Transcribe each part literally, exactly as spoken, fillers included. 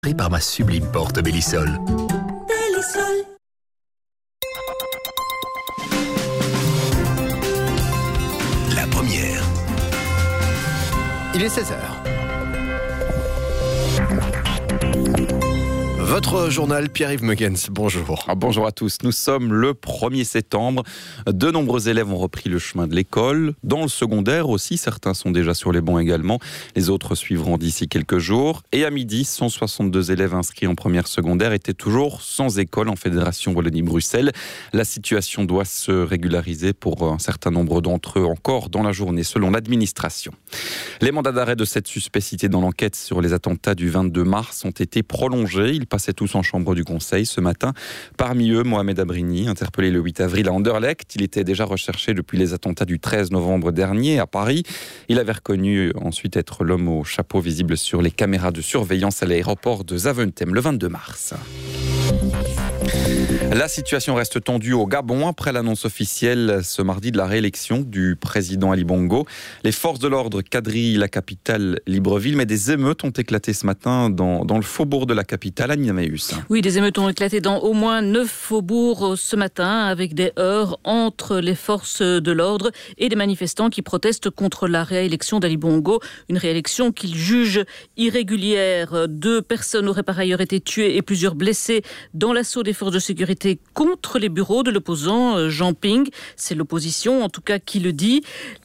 par ma sublime porte Bellisol. Bellisol. La première. Il est seize heures. Votre journal, Pierre-Yves Megens, bonjour. Ah, bonjour à tous, nous sommes le premier septembre. De nombreux élèves ont repris le chemin de l'école. Dans le secondaire aussi, certains sont déjà sur les bancs également. Les autres suivront d'ici quelques jours. Et à midi, cent soixante-deux élèves inscrits en première secondaire étaient toujours sans école en Fédération Wallonie-Bruxelles. La situation doit se régulariser pour un certain nombre d'entre eux encore dans la journée, selon l'administration. Les mandats d'arrêt de sept suspects cités dans l'enquête sur les attentats du vingt-deux mars ont été prolongés. Ils passaient tous en chambre du Conseil ce matin. Parmi eux, Mohamed Abrini, interpellé le huit avril à Anderlecht. Il était déjà recherché depuis les attentats du treize novembre dernier à Paris. Il avait reconnu ensuite être l'homme au chapeau visible sur les caméras de surveillance à l'aéroport de Zaventem le vingt-deux mars. La situation reste tendue au Gabon après l'annonce officielle ce mardi de la réélection du président Ali Bongo. Les forces de l'ordre quadrillent la capitale Libreville, mais des émeutes ont éclaté ce matin dans, dans le faubourg de la capitale, Annie Nameus. Oui, des émeutes ont éclaté dans au moins neuf faubourgs ce matin, avec des heurts entre les forces de l'ordre et des manifestants qui protestent contre la réélection d'Ali Bongo, une réélection qu'ils jugent irrégulière. Deux personnes auraient par ailleurs été tuées et plusieurs blessées dans l'assaut des forces de sécurité contre les bureaux de l'opposant Jean Ping. C'est l'opposition, en tout cas, qui le dit.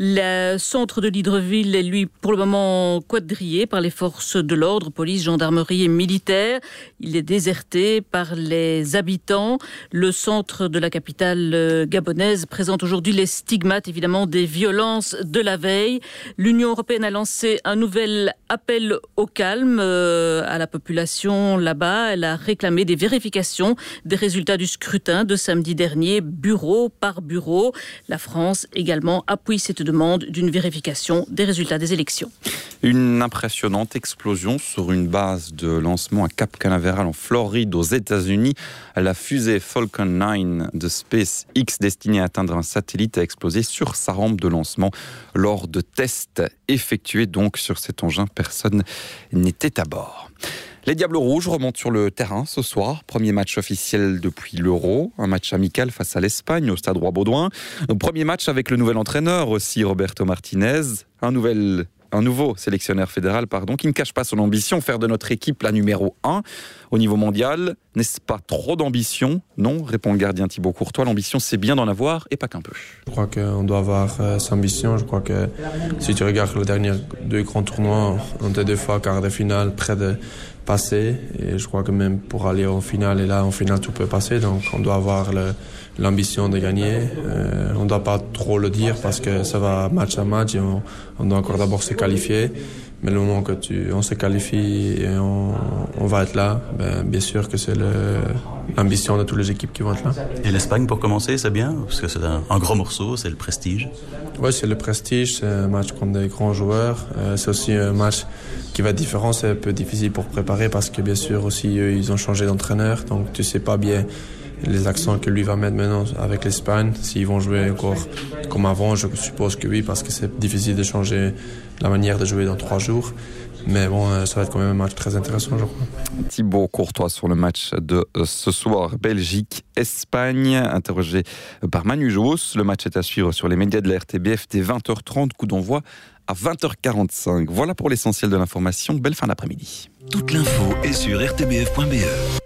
Le centre de Libreville est, lui, pour le moment, quadrillé par les forces de l'ordre, police, gendarmerie et militaires. Il est déserté par les habitants. Le centre de la capitale gabonaise présente aujourd'hui les stigmates, évidemment, des violences de la veille. L'Union européenne a lancé un nouvel appel au calme euh, à la population là-bas. Elle a réclamé des vérifications des résultats du scrutin de samedi dernier, bureau par bureau. La France également appuie cette demande d'une vérification des résultats des élections. Une impressionnante explosion sur une base de lancement à Cap Canaveral en Floride aux États-Unis. La fusée Falcon neuf de SpaceX destinée à atteindre un satellite a explosé sur sa rampe de lancement lors de tests effectués donc sur cet engin. Personne n'était à bord. Les Diables Rouges remontent sur le terrain ce soir. Premier match officiel depuis l'Euro. Un match amical face à l'Espagne au Stade Roi-Baudouin. Premier match avec le nouvel entraîneur aussi, Roberto Martinez. Un, nouvel, un nouveau sélectionneur fédéral pardon, qui ne cache pas son ambition, faire de notre équipe la numéro un au niveau mondial. N'est-ce pas trop d'ambition ? Non, répond le gardien Thibaut Courtois. L'ambition, c'est bien d'en avoir et pas qu'un peu. Je crois qu'on doit avoir euh, cette ambition. Je crois que si tu regardes les derniers deux grands tournois, on était deux fois quart de finale, près de passer. Et je crois que même pour aller en finale, et là, en finale, tout peut passer. Donc, on doit avoir le, l'ambition de gagner. Euh, on ne doit pas trop le dire parce que ça va match à match et on, on doit encore d'abord se qualifier. Mais le moment que tu, on se qualifie et on, on va être là, ben, bien sûr que c'est le, l'ambition de toutes les équipes qui vont être là. Et l'Espagne, pour commencer, c'est bien? Parce que c'est un, un gros morceau, c'est le prestige. Oui, c'est le prestige, c'est un match contre des grands joueurs. Euh, c'est aussi un match qui va être différent, c'est un peu difficile pour préparer parce que bien sûr aussi, eux, ils ont changé d'entraîneur. Donc tu sais pas bien les accents que lui va mettre maintenant avec l'Espagne. S'ils vont jouer encore comme avant, je suppose que oui, parce que c'est difficile de changer la manière de jouer dans trois jours. Mais bon, ça va être quand même un match très intéressant, je crois. Thibaut Courtois sur le match de ce soir, Belgique-Espagne, interrogé par Manu Jousse. Le match est à suivre sur les médias de la R T B F dès vingt heures trente, coup d'envoi à vingt heures quarante-cinq. Voilà pour l'essentiel de l'information. Belle fin d'après-midi. Toute l'info est sur r t b f point b e.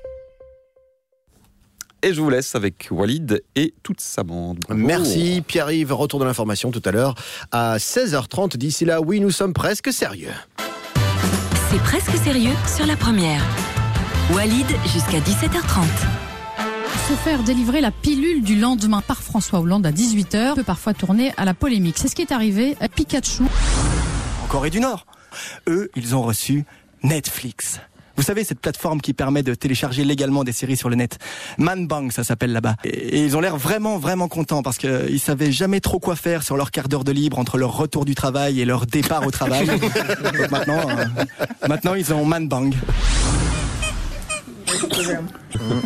Et je vous laisse avec Walid et toute sa bande. Bravo. Merci Pierre-Yves, retour de l'information tout à l'heure à seize heures trente. D'ici là, oui, nous sommes presque sérieux. C'est presque sérieux sur la première. Walid jusqu'à dix-sept heures trente. Se faire délivrer la pilule du lendemain par François Hollande à dix-huit heures peut parfois tourner à la polémique. C'est ce qui est arrivé à Pikachu. En Corée du Nord, eux, ils ont reçu Netflix. Vous savez, cette plateforme qui permet de télécharger légalement des séries sur le net. Manbang, ça s'appelle là-bas. Et, et ils ont l'air vraiment, vraiment contents parce qu'ils savaient jamais trop quoi faire sur leur quart d'heure de libre entre leur retour du travail et leur départ au travail. Donc maintenant, euh, maintenant, ils ont Manbang. Vous savez pas ce que c'est ?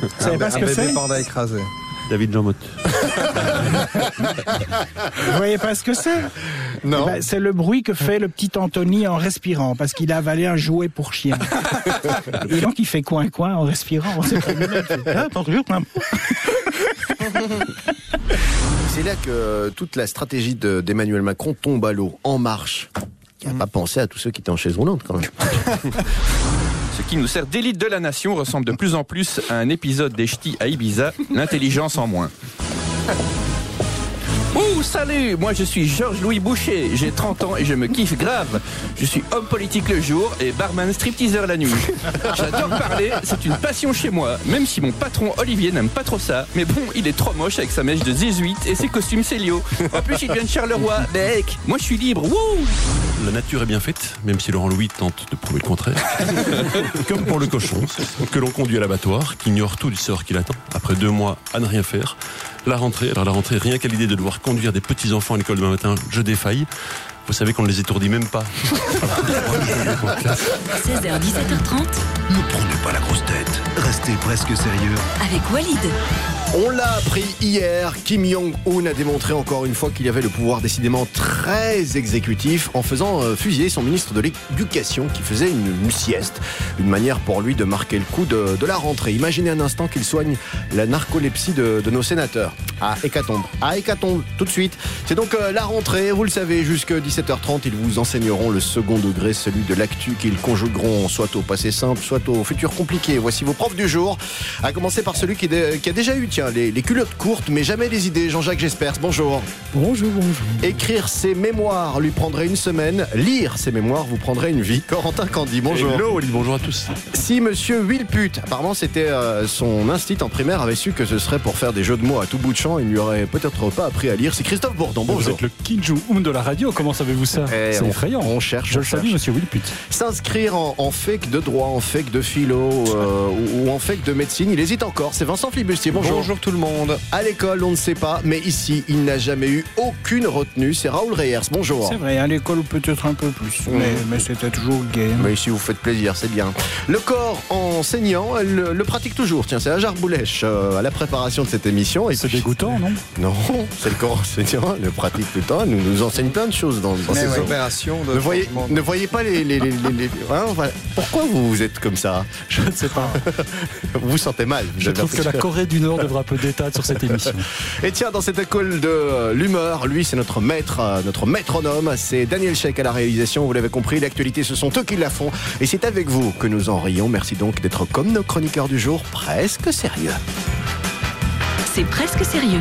Bébé panda écrasé. David Jean Motte. Vous voyez pas ce que c'est? Non. Eh ben, c'est le bruit que fait le petit Anthony en respirant, parce qu'il a avalé un jouet pour chien. Et donc il fait coin-coin en respirant. On sait pas lui-même, il fait, ah, bonjour, maman. C'est là que toute la stratégie de, d'Emmanuel Macron tombe à l'eau, en marche. Il n'a pas pensé à tous ceux qui étaient en chaise roulante, quand même. Ce qui nous sert d'élite de la nation ressemble de plus en plus à un épisode des ch'tis à Ibiza, l'intelligence en moins. Ouh, salut, moi je suis Georges-Louis Boucher, j'ai trente ans et je me kiffe grave. Je suis homme politique le jour et barman stripteaseur la nuit. J'adore parler, c'est une passion chez moi, même si mon patron Olivier n'aime pas trop ça. Mais bon, il est trop moche avec sa mèche de dix-huit et ses costumes Célio. En plus, il vient de Charleroi, bec. Moi je suis libre, wouh. La nature est bien faite, même si Laurent Louis tente de prouver le contraire. Comme pour le cochon, que l'on conduit à l'abattoir, qui ignore tout du sort qui l'attend. Après deux mois à ne rien faire, la rentrée, alors la rentrée, rien qu'à l'idée de devoir conduire des petits-enfants à l'école demain matin, je défaille. Vous savez qu'on ne les étourdit même pas. seize heures dix-sept heures trente. Ne prenez pas la grosse tête. Restez presque sérieux. Avec Walid. On l'a appris hier, Kim Jong-un a démontré encore une fois qu'il avait le pouvoir décidément très exécutif en faisant euh, fusiller son ministre de l'Éducation qui faisait une, une sieste. Une manière pour lui de marquer le coup de, de la rentrée. Imaginez un instant qu'il soigne la narcolepsie de, de nos sénateurs. Ah, hécatombe. Ah, hécatombe, tout de suite. C'est donc euh, la rentrée, vous le savez, jusqu'à dix-sept heures trente, ils vous enseigneront le second degré, celui de l'actu qu'ils conjugueront soit au passé simple, soit au futur compliqué. Voici vos profs du jour. À commencer par celui qui, dé, qui a déjà eu, tiens, Les, les culottes courtes, mais jamais les idées. Jean-Jacques Jespers, bonjour. Bonjour, bonjour. Écrire ses mémoires lui prendrait une semaine. Lire ses mémoires vous prendrait une vie. Corentin Candy, bonjour. Hello, Oli, bonjour à tous. Si monsieur Wilput, apparemment c'était euh, son instinct en primaire, avait su que ce serait pour faire des jeux de mots à tout bout de champ, il n'y aurait peut-être pas appris à lire. C'est Christophe Bourdon, bonjour. Vous êtes le Kim Jong-un de la radio, comment savez-vous ça? Eh, C'est on, effrayant. On cherche. Je on le salue, cherche. monsieur Wilput. S'inscrire en, en fake de droit, en fake de philo euh, ou, ou en fake de médecine, il hésite encore. C'est Vincent Flibustier, bonjour. Bonjour tout le monde. À l'école, on ne sait pas, mais ici, il n'a jamais eu aucune retenue. C'est Raoul Reyers, bonjour. C'est vrai, à l'école peut-être un peu plus, Mmh. mais, mais c'était toujours gay. Mais ici, vous faites plaisir, c'est bien. Le corps enseignant, elle le, le pratique toujours. Tiens, c'est Ajar Boulèche euh, à la préparation de cette émission. Et c'est puis... dégoûtant, non? Non, c'est le corps enseignant, elle le pratique tout le temps. Elle nous, nous enseigne plein de choses dans, dans ces opérations. Ne voyez, ne voyez pas les... les, les, les, les... Hein, voilà. Pourquoi vous, vous êtes comme ça? Je ne sais pas. Vous vous sentez mal. Je trouve que la Corée du Nord devrait un peu d'étendre sur cette émission. Et tiens, dans cette école de euh, l'humeur, lui, c'est notre maître, euh, notre métronome. C'est Daniel Check à la réalisation. Vous l'avez compris, l'actualité, ce sont eux qui la font. Et c'est avec vous que nous en rions. Merci donc d'être comme nos chroniqueurs du jour, presque sérieux. C'est presque sérieux.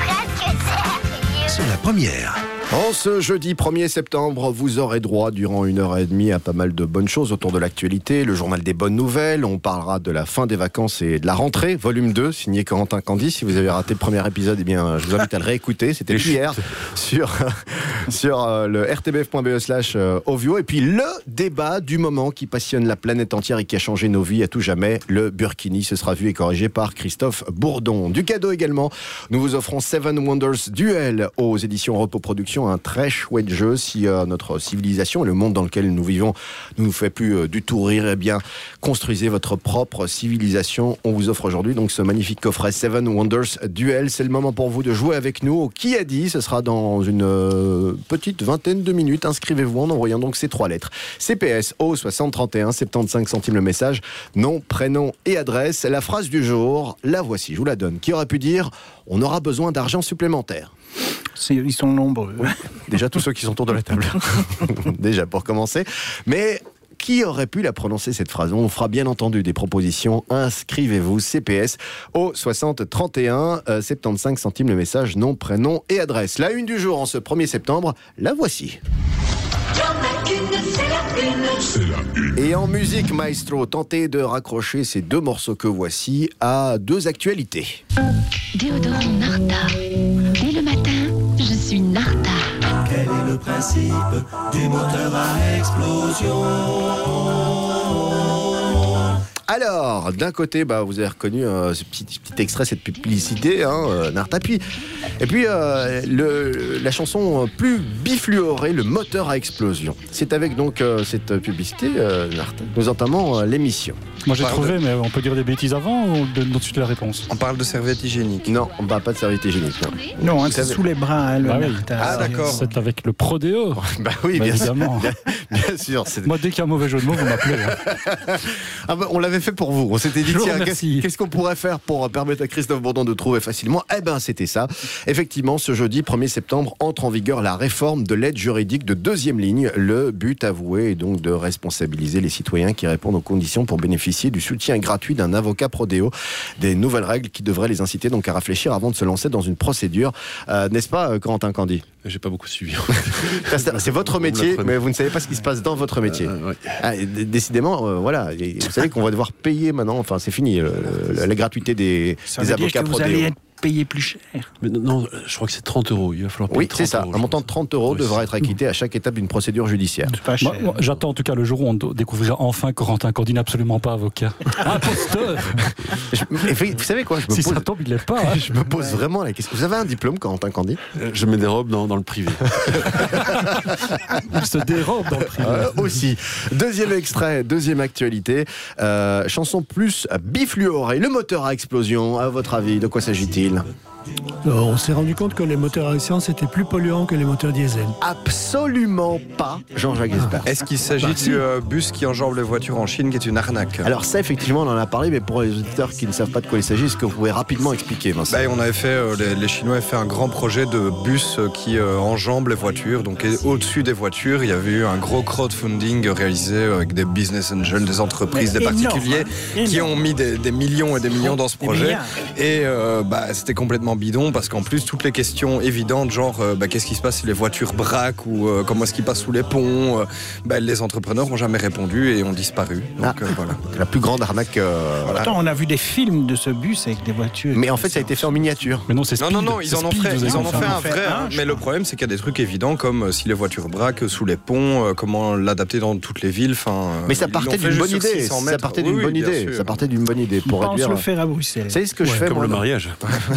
C'est la première. En ce jeudi premier septembre, vous aurez droit durant une heure et demie à pas mal de bonnes choses autour de l'actualité. Le journal des bonnes nouvelles, on parlera de la fin des vacances et de la rentrée, volume deux, signé Corentin Candy. Si vous avez raté le premier épisode, eh bien, je vous invite à le réécouter. C'était hier sur, sur euh, le r t b f point b e slash euh, Ovio. Et puis le débat du moment qui passionne la planète entière et qui a changé nos vies à tout jamais, le Burkini. Ce sera vu et corrigé par Christophe Bourdon. Du cadeau également, nous vous offrons Seven Wonders Duel aux éditions Repos Productions. Un très chouette jeu. Si euh, notre civilisation et le monde dans lequel nous vivons ne nous fait plus euh, du tout rire, eh bien, construisez votre propre civilisation. On vous offre aujourd'hui donc ce magnifique coffret Seven Wonders Duel. C'est le moment pour vous de jouer avec nous au Qui a dit. Ce sera dans une euh, petite vingtaine de minutes. Inscrivez-vous en envoyant donc ces trois lettres. C P S au soixante trente et un, soixante-quinze centimes le message. Nom, prénom et adresse. La phrase du jour, la voici, je vous la donne. Qui aurait pu dire « On aura besoin d'argent supplémentaire » C'est, ils sont nombreux. Oui. Déjà tous ceux qui sont autour de la table. Déjà pour commencer. Mais qui aurait pu la prononcer cette phrase? On fera bien entendu des propositions. Inscrivez-vous C P S au soixante trente et un, euh, soixante-quinze centimes le message, nom, prénom et adresse. La une du jour en ce premier septembre, la voici. Et en musique, maestro, tentez de raccrocher ces deux morceaux que voici à deux actualités. Déodorant Narta. Dès le matin, je suis Narta. Quel est le principe du moteur à explosion? Alors, d'un côté, bah, vous avez reconnu euh, ce petit, petit extrait, cette publicité, hein, euh, Narta. Puis, et puis, euh, le, la chanson plus bifluorée, le moteur à explosion. C'est avec donc euh, cette publicité, euh, Narta, nous entamons euh, l'émission. Moi j'ai Pardon. trouvé, mais on peut dire des bêtises avant ou on donne tout de suite la réponse? On parle de serviette hygiénique. Non, on ne parle pas de serviette hygiénique. Non, Non, hein, c'est sous les bras. Hein, le Bah oui. Narta. Ah, d'accord. C'est avec le Prodéo. Bah oui, Bah, bien évidemment. sûr. Bien, bien sûr. c'est- Moi, dès qu'il y a un mauvais jeu de mots, vous m'appelez. hein. Ah bah, on l'avait fait pour vous. On s'était dit, Je vous tiens, remercie. qu'est-ce, qu'est-ce qu'on pourrait faire pour permettre à Christophe Bourdon de trouver facilement? Eh ben, c'était ça. Effectivement, ce jeudi premier septembre entre en vigueur la réforme de l'aide juridique de deuxième ligne. Le but avoué est donc de responsabiliser les citoyens qui répondent aux conditions pour bénéficier du soutien gratuit d'un avocat prodéo. Des nouvelles règles qui devraient les inciter donc à réfléchir avant de se lancer dans une procédure. Euh, n'est-ce pas, euh, Corentin Candy? J'ai pas beaucoup suivi. C'est c'est votre métier, mais vous ne savez pas ce qui se passe dans votre métier. Euh, ouais. Ah, et d- décidément, euh, voilà. Et vous savez qu'on va devoir payer maintenant. Enfin, c'est fini. le- le- la gratuité des, Ça des veut dire avocats que vous prodéo. allez être payé plus cher. Mais non, non, je crois que c'est trente euros. Il va falloir payer Oui, trente c'est ça. euros, Un je montant de pense. trente euros Oui, devra c'est- être acquitté à chaque étape d'une procédure judiciaire. C'est pas cher. Moi, moi, j'attends en tout cas le jour où on do- découvrira enfin Corentin Candy n'est absolument pas avocat. Imposteur. Je- mais vous vous savez quoi? Je me Si pose, ça tombe, il l'est pas. hein. je me pose vraiment la question. Vous avez un diplôme, Corentin Candy? Euh, Je mets des robes dans, dans le privé. Il se dérobe dans le privé. Euh, aussi. Deuxième extrait, deuxième actualité. Euh, chanson plus bifluorée. Le moteur à explosion, à votre avis, de quoi s'agit-il? Alors, on s'est rendu compte que les moteurs à essence étaient plus polluants que les moteurs diesel. Absolument pas, Jean-Jacques Espert. Est-ce qu'il s'agit Bah, du si. euh, bus qui enjambe les voitures en Chine, qui est une arnaque? Alors ça, effectivement, on en a parlé, mais pour les auditeurs qui ne savent pas de quoi il s'agit, est-ce que vous pouvez rapidement expliquer, Vincent? Bah, on avait fait, euh, les, les Chinois avaient fait un grand projet de bus euh, qui euh, enjambe les voitures. Donc et au-dessus des voitures, il y avait eu un gros crowdfunding réalisé avec des business angels, des entreprises, Mais des énorme, particuliers hein. qui Énorme. ont mis des, des millions et des millions dans ce Des projet. milliards. Et euh, bah, c'était complètement bidon parce qu'en plus, toutes les questions évidentes, genre euh, bah, qu'est-ce qui se passe si les voitures braquent ou euh, comment est-ce qu'ils passent sous les ponts, euh, bah, les entrepreneurs n'ont jamais répondu et ont disparu. Donc euh, voilà. La plus grande arnaque. euh, voilà. Attends, on a vu des films de ce bus avec des voitures. Mais en fait, ça a été fait en miniature. Mais non, c'est Non, speed. non, non, ils C'est en ont speed, fait, vous ils avez en ont fait un fait vrai. un, hein. je Mais le problème, c'est qu'il y a des trucs évidents comme euh, si les voitures braquent sous les ponts, euh, comment l'adapter dans toutes les villes. Enfin, euh, Mais ça ils partait l'ont fait d'une juste bonne sur idée. six cents Ça mètres. partait Oui, d'une oui, bonne bien idée. sûr. Ça partait d'une bonne idée Ils pour pensent réduire. le faire à Bruxelles. Vous savez ce que je Ouais, fais comme moi, le non mariage.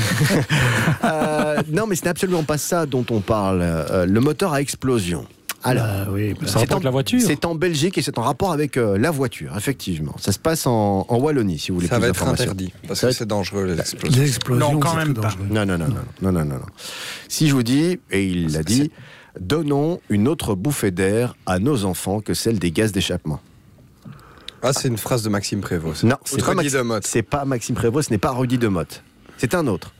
Euh, Non, mais ce n'est absolument pas ça dont on parle. Euh, le moteur à explosion. Alors, Ah oui, bah, Ça rapporte en, la voiture. c'est en Belgique et c'est en rapport avec euh, la voiture, effectivement. Ça se passe en, en Wallonie, si vous voulez Ça plus va être d'informations. interdit parce Ça va que être- c'est dangereux les explosions. les explosions, Non, quand c'est même très pas. dangereux. Non, non, non, non, non, non, non, non. Si je vous dis, et il l'a dit, donnons une autre bouffée d'air à nos enfants que celle des gaz d'échappement. Ah, c'est une phrase de Maxime Prévost. Non, c'est c'est pas, Rudy Maxime- Demotte. c'est pas Maxime Prévost, ce n'est pas Rudy Demotte. C'est un autre.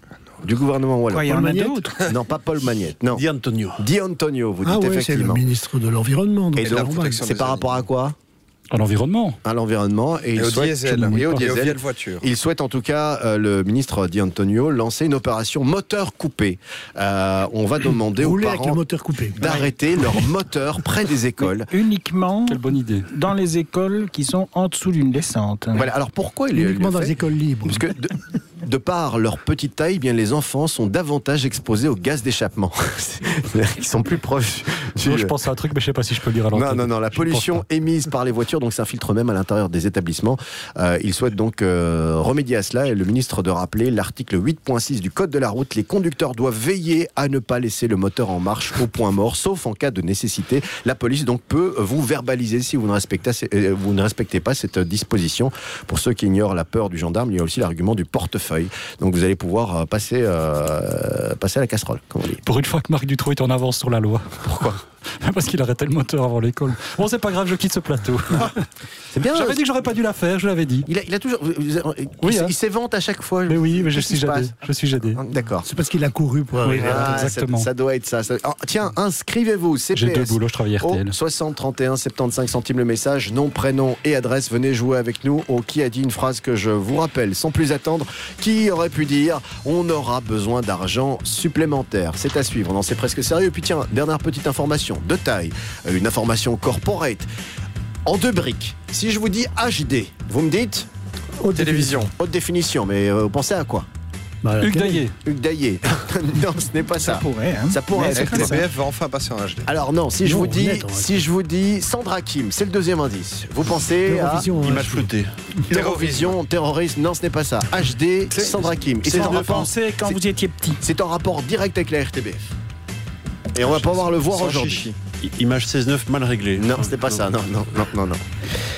Du gouvernement wallon. Quoi, il y en Paul a Magnette d'autres. Non, pas Paul Magnette, non. Di Antonio. Di Antonio, vous dites Ah oui, c'est le effectivement. ministre de l'Environnement. donc Et c'est donc, normal. c'est par rapport à quoi? À l'environnement. À l'environnement. Et, Et il au souhaite- diesel. je ne Et au mouille pas. diesel voiture. Il souhaite en tout cas, euh, le ministre Di Antonio, lancer une opération moteur coupé. Euh, on va demander aux Rouler avec le parents moteur coupé. d'arrêter leur moteur près des écoles. Uniquement Quelle bonne idée. dans les écoles qui sont en dessous d'une descente. Voilà. Alors pourquoi il, il Uniquement le dans fait les écoles libres. Parce que de, de par leur petite taille, eh bien les enfants sont davantage exposés aux gaz d'échappement. C'est-à-dire qu'ils sont plus proches. du- Moi, je pense à un truc, mais je sais pas si je peux le dire à l'antenne. Non, non, non, la Je pollution pense pas. émise par les voitures donc s'infiltre même à l'intérieur des établissements. Euh, il souhaite donc euh, remédier à cela et le ministre de rappeler l'article huit point six du Code de la route. Les conducteurs doivent veiller à ne pas laisser le moteur en marche au point mort, sauf en cas de nécessité. La police donc peut vous verbaliser si vous ne respectez, euh, vous ne respectez pas cette disposition. Pour ceux qui ignorent la peur du gendarme, il y a aussi l'argument du portefeuille. Donc vous allez pouvoir euh, passer, euh, passer à la casserole, comme on dit. Pour une fois que Marc Dutroux est en avance sur la loi. Pourquoi? Parce qu'il arrêtait le moteur avant l'école. Bon, c'est pas grave, je quitte ce plateau. C'est bien. J'avais dit que j'aurais pas dû la faire, je l'avais dit. Il a, il a toujours. vous- vous- il, Oui, s- hein. il s'évente à chaque fois. Mais oui, mais je Qu'est-ce suis qui se jadé. passe Je suis jadé. D'accord. C'est parce qu'il a couru pour arriver. Ah, ça- exactement. Ça, doit être ça. ça- Oh, tiens, inscrivez-vous. C P S. J'ai deux boulots, je travaille R T L. Au soixante trente et un soixante-quinze centimes le message, nom, prénom et adresse. Venez jouer avec nous au Qui a dit une phrase que je vous rappelle sans plus attendre. Qui aurait pu dire on aura besoin d'argent supplémentaire? C'est à suivre. Non, c'est presque sérieux. Puis tiens, dernière petite information de taille, euh, une information corporate en deux briques. Si je vous dis H D, vous me dites Haute Télévision. haute définition, mais euh, vous pensez à quoi? Bah, la Hugues télé. Daillé. Hugues Daillé. Non, ce n'est pas ça. Ça pourrait, hein. Ça pourrait Mais être c'est R ça. T B F va enfin passer en H D. Alors non, si je Non, vous dis, net, on va si je vous dis Sandra Kim, c'est le deuxième indice. Vous pensez à L'Eurovision, Image hein, flottée. l'Eurovision, terrorisme. Non, ce n'est pas ça. H D, C'est- Sandra Kim. Et C'est c'est ce en que vous rapport. pensez quand c'est- vous étiez petit. C'est en rapport direct avec la R T B F. Et on va pas pouvoir le voir Sans aujourd'hui. chichi. I- Image seize neuf mal réglée. Non, ce n'est pas ça. Non, non, non, non, non.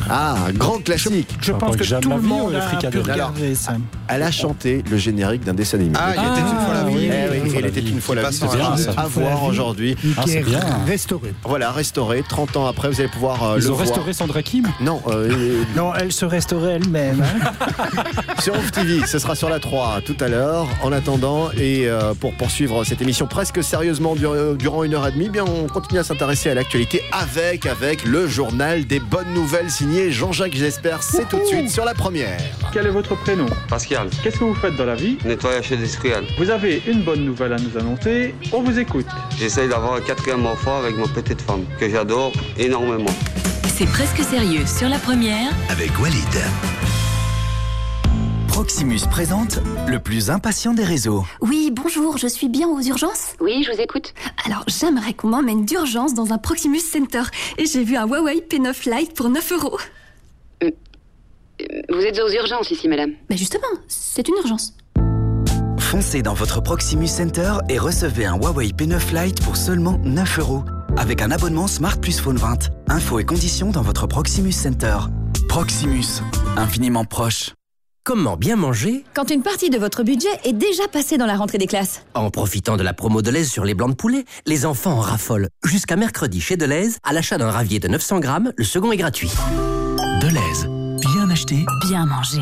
Ah, un grand classique. Je pense que tout le monde a pu regarder ça. Elle a chanté le générique d'un dessin animé. Ah, il était une fois la vie. Eh oui, il était une fois la vie. C'est bien, ça. À voir aujourd'hui. Qui est restauré. Voilà, restauré. trente ans après, vous allez pouvoir euh, Ils le ont voir. restauré Sandra Kim? Non. Euh, non, elle se restaurait elle-même. Hein. Sur Ouf T V, ce sera sur la trois tout à l'heure. En attendant, et euh, pour poursuivre cette émission presque sérieusement dur, durant une heure et demie, bien on continue à s'intéresser à l'actualité avec, avec le journal des bonnes nouvelles signé Jean-Jacques Jespers. C'est tout de suite sur la première. Quel est votre prénom? Pascal. Qu'est-ce que vous faites dans la vie? Nettoyage industriel. Vous avez une bonne nouvelle à nous annoncer. On vous écoute. J'essaye d'avoir un quatrième enfant avec ma petite femme, que j'adore énormément. C'est presque sérieux sur la première. Avec Walid. Proximus présente le plus impatient des réseaux. Oui, bonjour, je suis bien aux urgences? Oui, je vous écoute. Alors, j'aimerais qu'on m'emmène d'urgence dans un Proximus Center. Et j'ai vu un Huawei P neuf Lite pour neuf euros. Euh, vous êtes aux urgences ici, madame? Mais justement, c'est une urgence. Foncez dans votre Proximus Center et recevez un Huawei P neuf Lite pour seulement neuf euros. Avec un abonnement Smart Plus Phone vingt. Infos et conditions dans votre Proximus Center. Proximus, infiniment proche. Comment bien manger quand une partie de votre budget est déjà passée dans la rentrée des classes? En profitant de la promo Delhaize sur les blancs de poulet, les enfants en raffolent. Jusqu'à mercredi chez Delhaize, à l'achat d'un ravier de neuf cents grammes, le second est gratuit. Delhaize, bien acheté, bien mangé.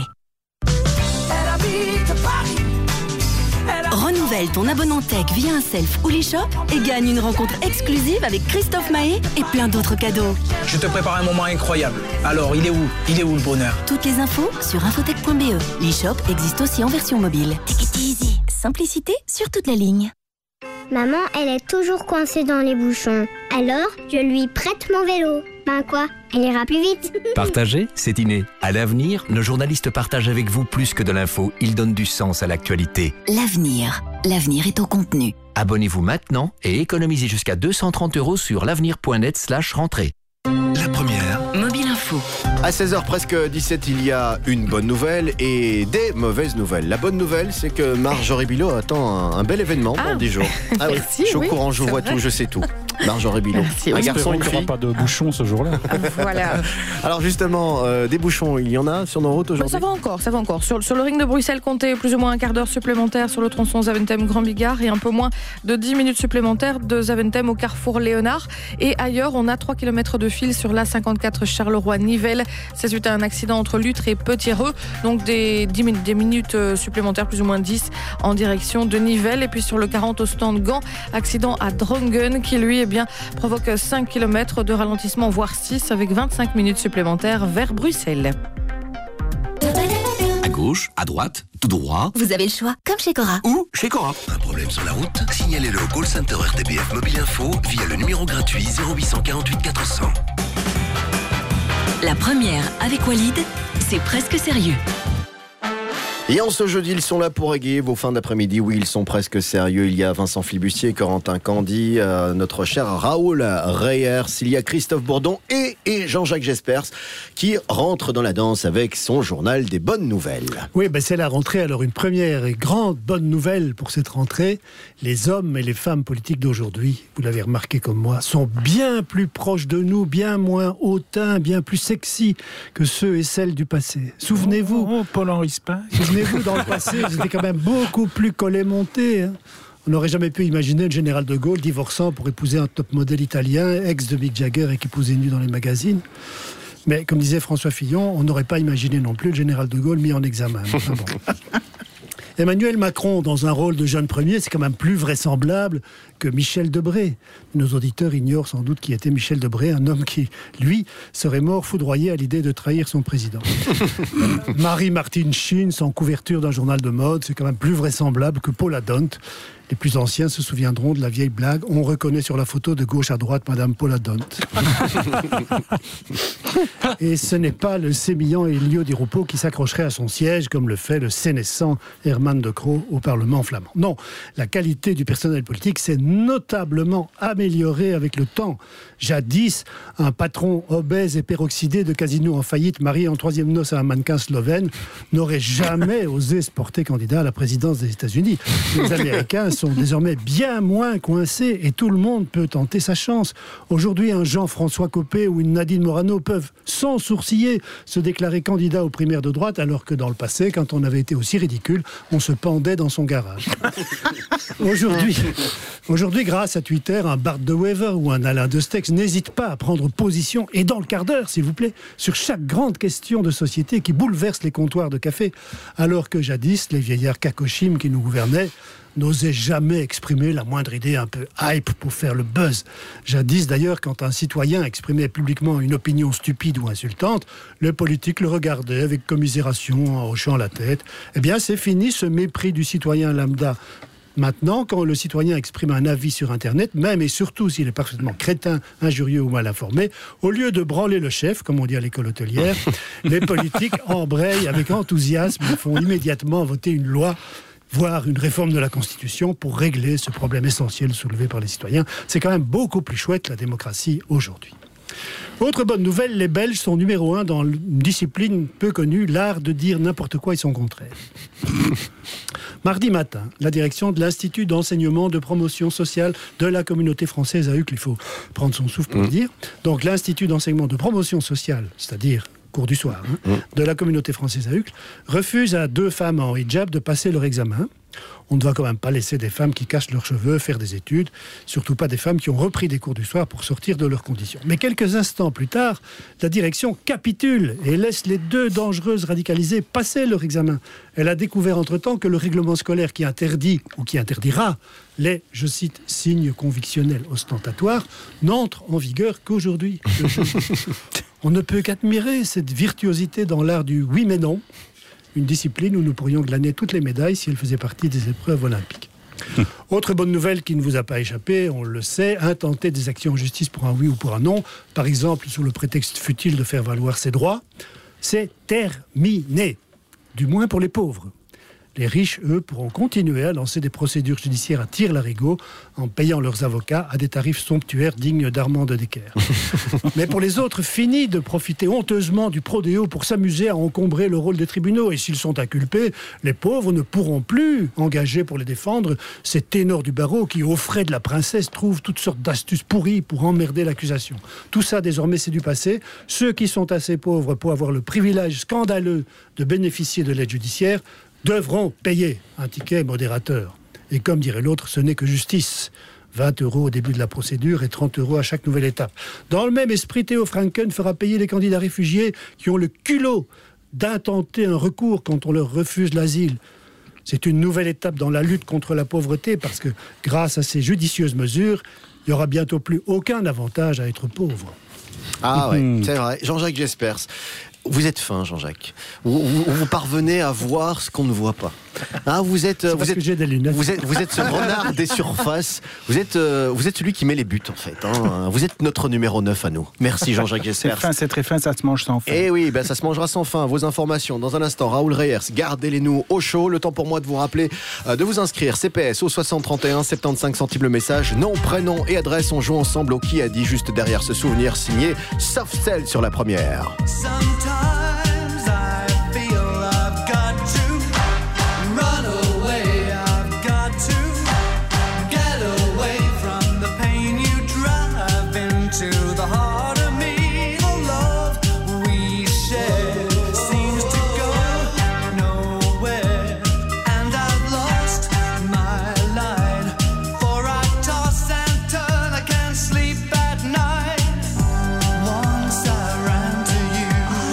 Renouvelle ton abonnement tech via un self ou l'e-shop et gagne une rencontre exclusive avec Christophe Mahé et plein d'autres cadeaux. Je te prépare un moment incroyable. Alors, il est où Il est où le bonheur? Toutes les infos sur infotech point b e. L'e-shop existe aussi en version mobile. Take it easy. Simplicité sur toute la ligne. Maman, elle est toujours coincée dans les bouchons. Alors, je lui prête mon vélo. Ben quoi? Elle ira plus vite. Partager, c'est inné. À l'avenir, nos journalistes partagent avec vous plus que de l'info. Ils donnent du sens à l'actualité. L'avenir. L'avenir est au contenu. Abonnez-vous maintenant et économisez jusqu'à deux cent trente euros sur l'avenir point net slash rentrée. La première. Mobile Info. À seize heures presque dix-sept, il y a une bonne nouvelle et des mauvaises nouvelles. La bonne nouvelle, c'est que Marjorie Bilot attend un, un bel événement ah. dans dix jours. Ah oui, Merci, je suis au oui, courant, je c'est vois vrai. tout, je sais tout. Marjorie Bilot. Merci, un oui. garçon, une Il n'y aura fille. pas de bouchons ce jour-là. Voilà. Alors justement, euh, des bouchons, il y en a sur nos routes Bah, aujourd'hui? ça va encore, ça va encore. Sur, sur le ring de Bruxelles, comptez plus ou moins un quart d'heure supplémentaire sur le tronçon Zaventem-Grand Bigard et un peu moins de dix minutes supplémentaires de Zaventem au carrefour Léonard. Et ailleurs, on a trois kilomètres de fil sur l'A cinquante-quatre Charleroi-Nivelles. C'est suite à un accident entre Lutre et Petit-Reux. Donc des, dix minutes, des minutes supplémentaires, plus ou moins dix, en direction de Nivelles. Et puis sur le quarante au stand Gand, accident à Drongen qui lui eh bien, provoque cinq kilomètres de ralentissement, voire six, avec vingt-cinq minutes supplémentaires vers Bruxelles. À gauche, à droite, tout droit. Vous avez le choix, comme chez Cora. Ou chez Cora. Un problème sur la route? Signalez-le au call center R T B F Mobile Info via le numéro gratuit zéro huit cent quarante-huit quatre cents. La première avec Walid, c'est presque sérieux. Et en ce jeudi, ils sont là pour égayer vos fins d'après-midi. Oui, ils sont presque sérieux. Il y a Vincent Flibustier, Corentin Candy, euh, notre cher Raoul Reyers, il y a Christophe Bourdon et, et Jean-Jacques Jespers qui rentrent dans la danse avec son journal des bonnes nouvelles. Oui, ben c'est la rentrée. Alors une première et grande bonne nouvelle pour cette rentrée. Les hommes et les femmes politiques d'aujourd'hui, vous l'avez remarqué comme moi, sont bien plus proches de nous, bien moins hautains, bien plus sexy que ceux et celles du passé. Souvenez-vous. Oh, oh, Paul-Henri Spain. Souvenez-vous, dans le passé, vous étiez quand même beaucoup plus collés-montés. Hein. On n'aurait jamais pu imaginer le général de Gaulle divorçant pour épouser un top modèle italien, ex de Mick Jagger et qui posait nu dans les magazines. Mais comme disait François Fillon, on n'aurait pas imaginé non plus le général de Gaulle mis en examen. Enfin bon. Emmanuel Macron, dans un rôle de jeune premier, c'est quand même plus vraisemblable que Michel Debré. Nos auditeurs ignorent sans doute qui était Michel Debré, un homme qui, lui, serait mort foudroyé à l'idée de trahir son président. Marie-Martine Sheen, sans couverture d'un journal de mode, c'est quand même plus vraisemblable que Paula Dont. Les plus anciens se souviendront de la vieille blague. On reconnaît sur la photo de gauche à droite Madame Paula Dont. Et ce n'est pas le sémillant Elio Di Rupo qui s'accrocherait à son siège comme le fait le sénescent Herman de Croo au Parlement flamand. Non, la qualité du personnel politique s'est notablement améliorée avec le temps. Jadis, un patron obèse et peroxydé de casino en faillite, marié en troisième noce à un mannequin slovène, n'aurait jamais osé se porter candidat à la présidence des États-Unis. Les Américains sont désormais bien moins coincés et tout le monde peut tenter sa chance. Aujourd'hui, un Jean-François Copé ou une Nadine Morano peuvent, sans sourciller, se déclarer candidat aux primaires de droite, alors que dans le passé, quand on avait été aussi ridicule, on se pendait dans son garage. Aujourd'hui, aujourd'hui, grâce à Twitter, un Bart de Wever ou un Alain Destex n'hésite pas à prendre position, et dans le quart d'heure, s'il vous plaît, sur chaque grande question de société qui bouleverse les comptoirs de café, alors que jadis, les vieillards Kakoshim qui nous gouvernaient n'osaient jamais exprimer la moindre idée un peu hype pour faire le buzz. Jadis d'ailleurs, quand un citoyen exprimait publiquement une opinion stupide ou insultante, les politiques le regardaient avec commisération en hochant la tête. Eh bien, c'est fini ce mépris du citoyen lambda. Maintenant, quand le citoyen exprime un avis sur Internet, même et surtout s'il est parfaitement crétin, injurieux ou mal informé, au lieu de branler le chef, comme on dit à l'école hôtelière, les politiques embrayent avec enthousiasme et font immédiatement voter une loi, voire une réforme de la Constitution pour régler ce problème essentiel soulevé par les citoyens. C'est quand même beaucoup plus chouette, la démocratie, aujourd'hui. Autre bonne nouvelle, les Belges sont numéro un dans une discipline peu connue, l'art de dire n'importe quoi et son contraire. Mardi matin, la direction de l'Institut d'enseignement de promotion sociale de la communauté française à Uccle, il faut prendre son souffle pour le dire, donc l'Institut d'enseignement de promotion sociale, c'est-à-dire cours du soir, hein, de la communauté française à Uccle, refuse à deux femmes en hijab de passer leur examen. On ne doit quand même pas laisser des femmes qui cachent leurs cheveux faire des études, surtout pas des femmes qui ont repris des cours du soir pour sortir de leurs conditions. Mais quelques instants plus tard, la direction capitule et laisse les deux dangereuses radicalisées passer leur examen. Elle a découvert entre-temps que le règlement scolaire qui interdit ou qui interdira les, je cite, signes convictionnels ostentatoires n'entre en vigueur qu'aujourd'hui. On ne peut qu'admirer cette virtuosité dans l'art du oui mais non, une discipline où nous pourrions glaner toutes les médailles si elle faisait partie des épreuves olympiques. Autre bonne nouvelle qui ne vous a pas échappé, on le sait, intenter des actions en justice pour un oui ou pour un non, par exemple sous le prétexte futile de faire valoir ses droits, c'est terminé, du moins pour les pauvres. Les riches, eux, pourront continuer à lancer des procédures judiciaires à tire-larigot en payant leurs avocats à des tarifs somptuaires dignes d'Armand de Decker. Mais pour les autres, fini de profiter honteusement du prodéo pour s'amuser à encombrer le rôle des tribunaux. Et s'ils sont inculpés, les pauvres ne pourront plus engager pour les défendre ces ténors du barreau qui, aux frais de la princesse, trouvent toutes sortes d'astuces pourries pour emmerder l'accusation. Tout ça, désormais, c'est du passé. Ceux qui sont assez pauvres pour avoir le privilège scandaleux de bénéficier de l'aide judiciaire devront payer un ticket modérateur. Et comme dirait l'autre, ce n'est que justice. vingt euros au début de la procédure et trente euros à chaque nouvelle étape. Dans le même esprit, Théo Franken fera payer les candidats réfugiés qui ont le culot d'intenter un recours quand on leur refuse l'asile. C'est une nouvelle étape dans la lutte contre la pauvreté parce que grâce à ces judicieuses mesures, il n'y aura bientôt plus aucun avantage à être pauvre. Ah ouais, mmh. C'est vrai. Jean-Jacques Jespers. Vous êtes fin, Jean-Jacques. Vous, vous, vous parvenez à voir ce qu'on ne voit pas. Hein, vous êtes, c'est vous parce êtes, que j'ai des lunettes. Vous êtes, vous êtes ce renard des surfaces. Vous êtes, euh, vous êtes celui qui met les buts, en fait. Hein. Vous êtes notre numéro neuf à nous. Merci, Jean-Jacques Jespers. C'est fin, c'est très fin, ça se mange sans fin. Eh oui, ben, ça se mangera sans fin. Vos informations, dans un instant, Raoul Reyers, gardez-les-nous au chaud. Le temps pour moi de vous rappeler, euh, de vous inscrire. C P S au soixante trente et un, soixante-quinze centimes le message. Nom, prénom et adresse. On joue ensemble au qui a dit juste derrière ce souvenir signé Soft Cell sur la première. Once I ran to you.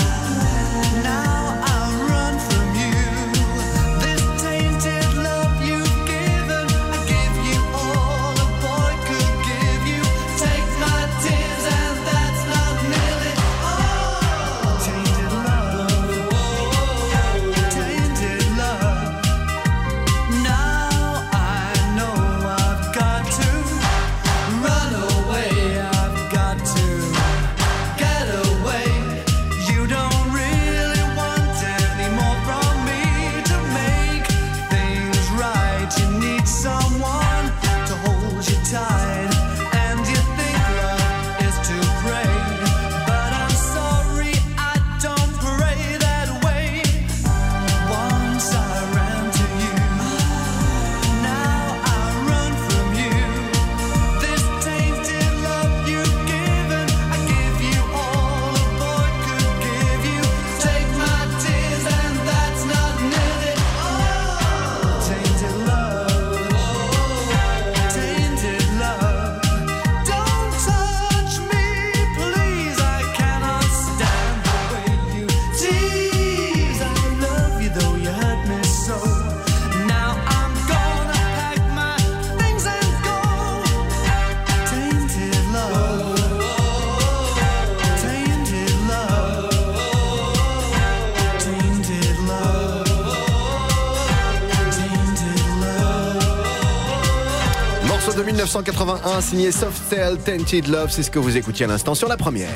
mille neuf cent quatre-vingt-un, signé Softail, Tainted Love, c'est ce que vous écoutiez à l'instant sur la première.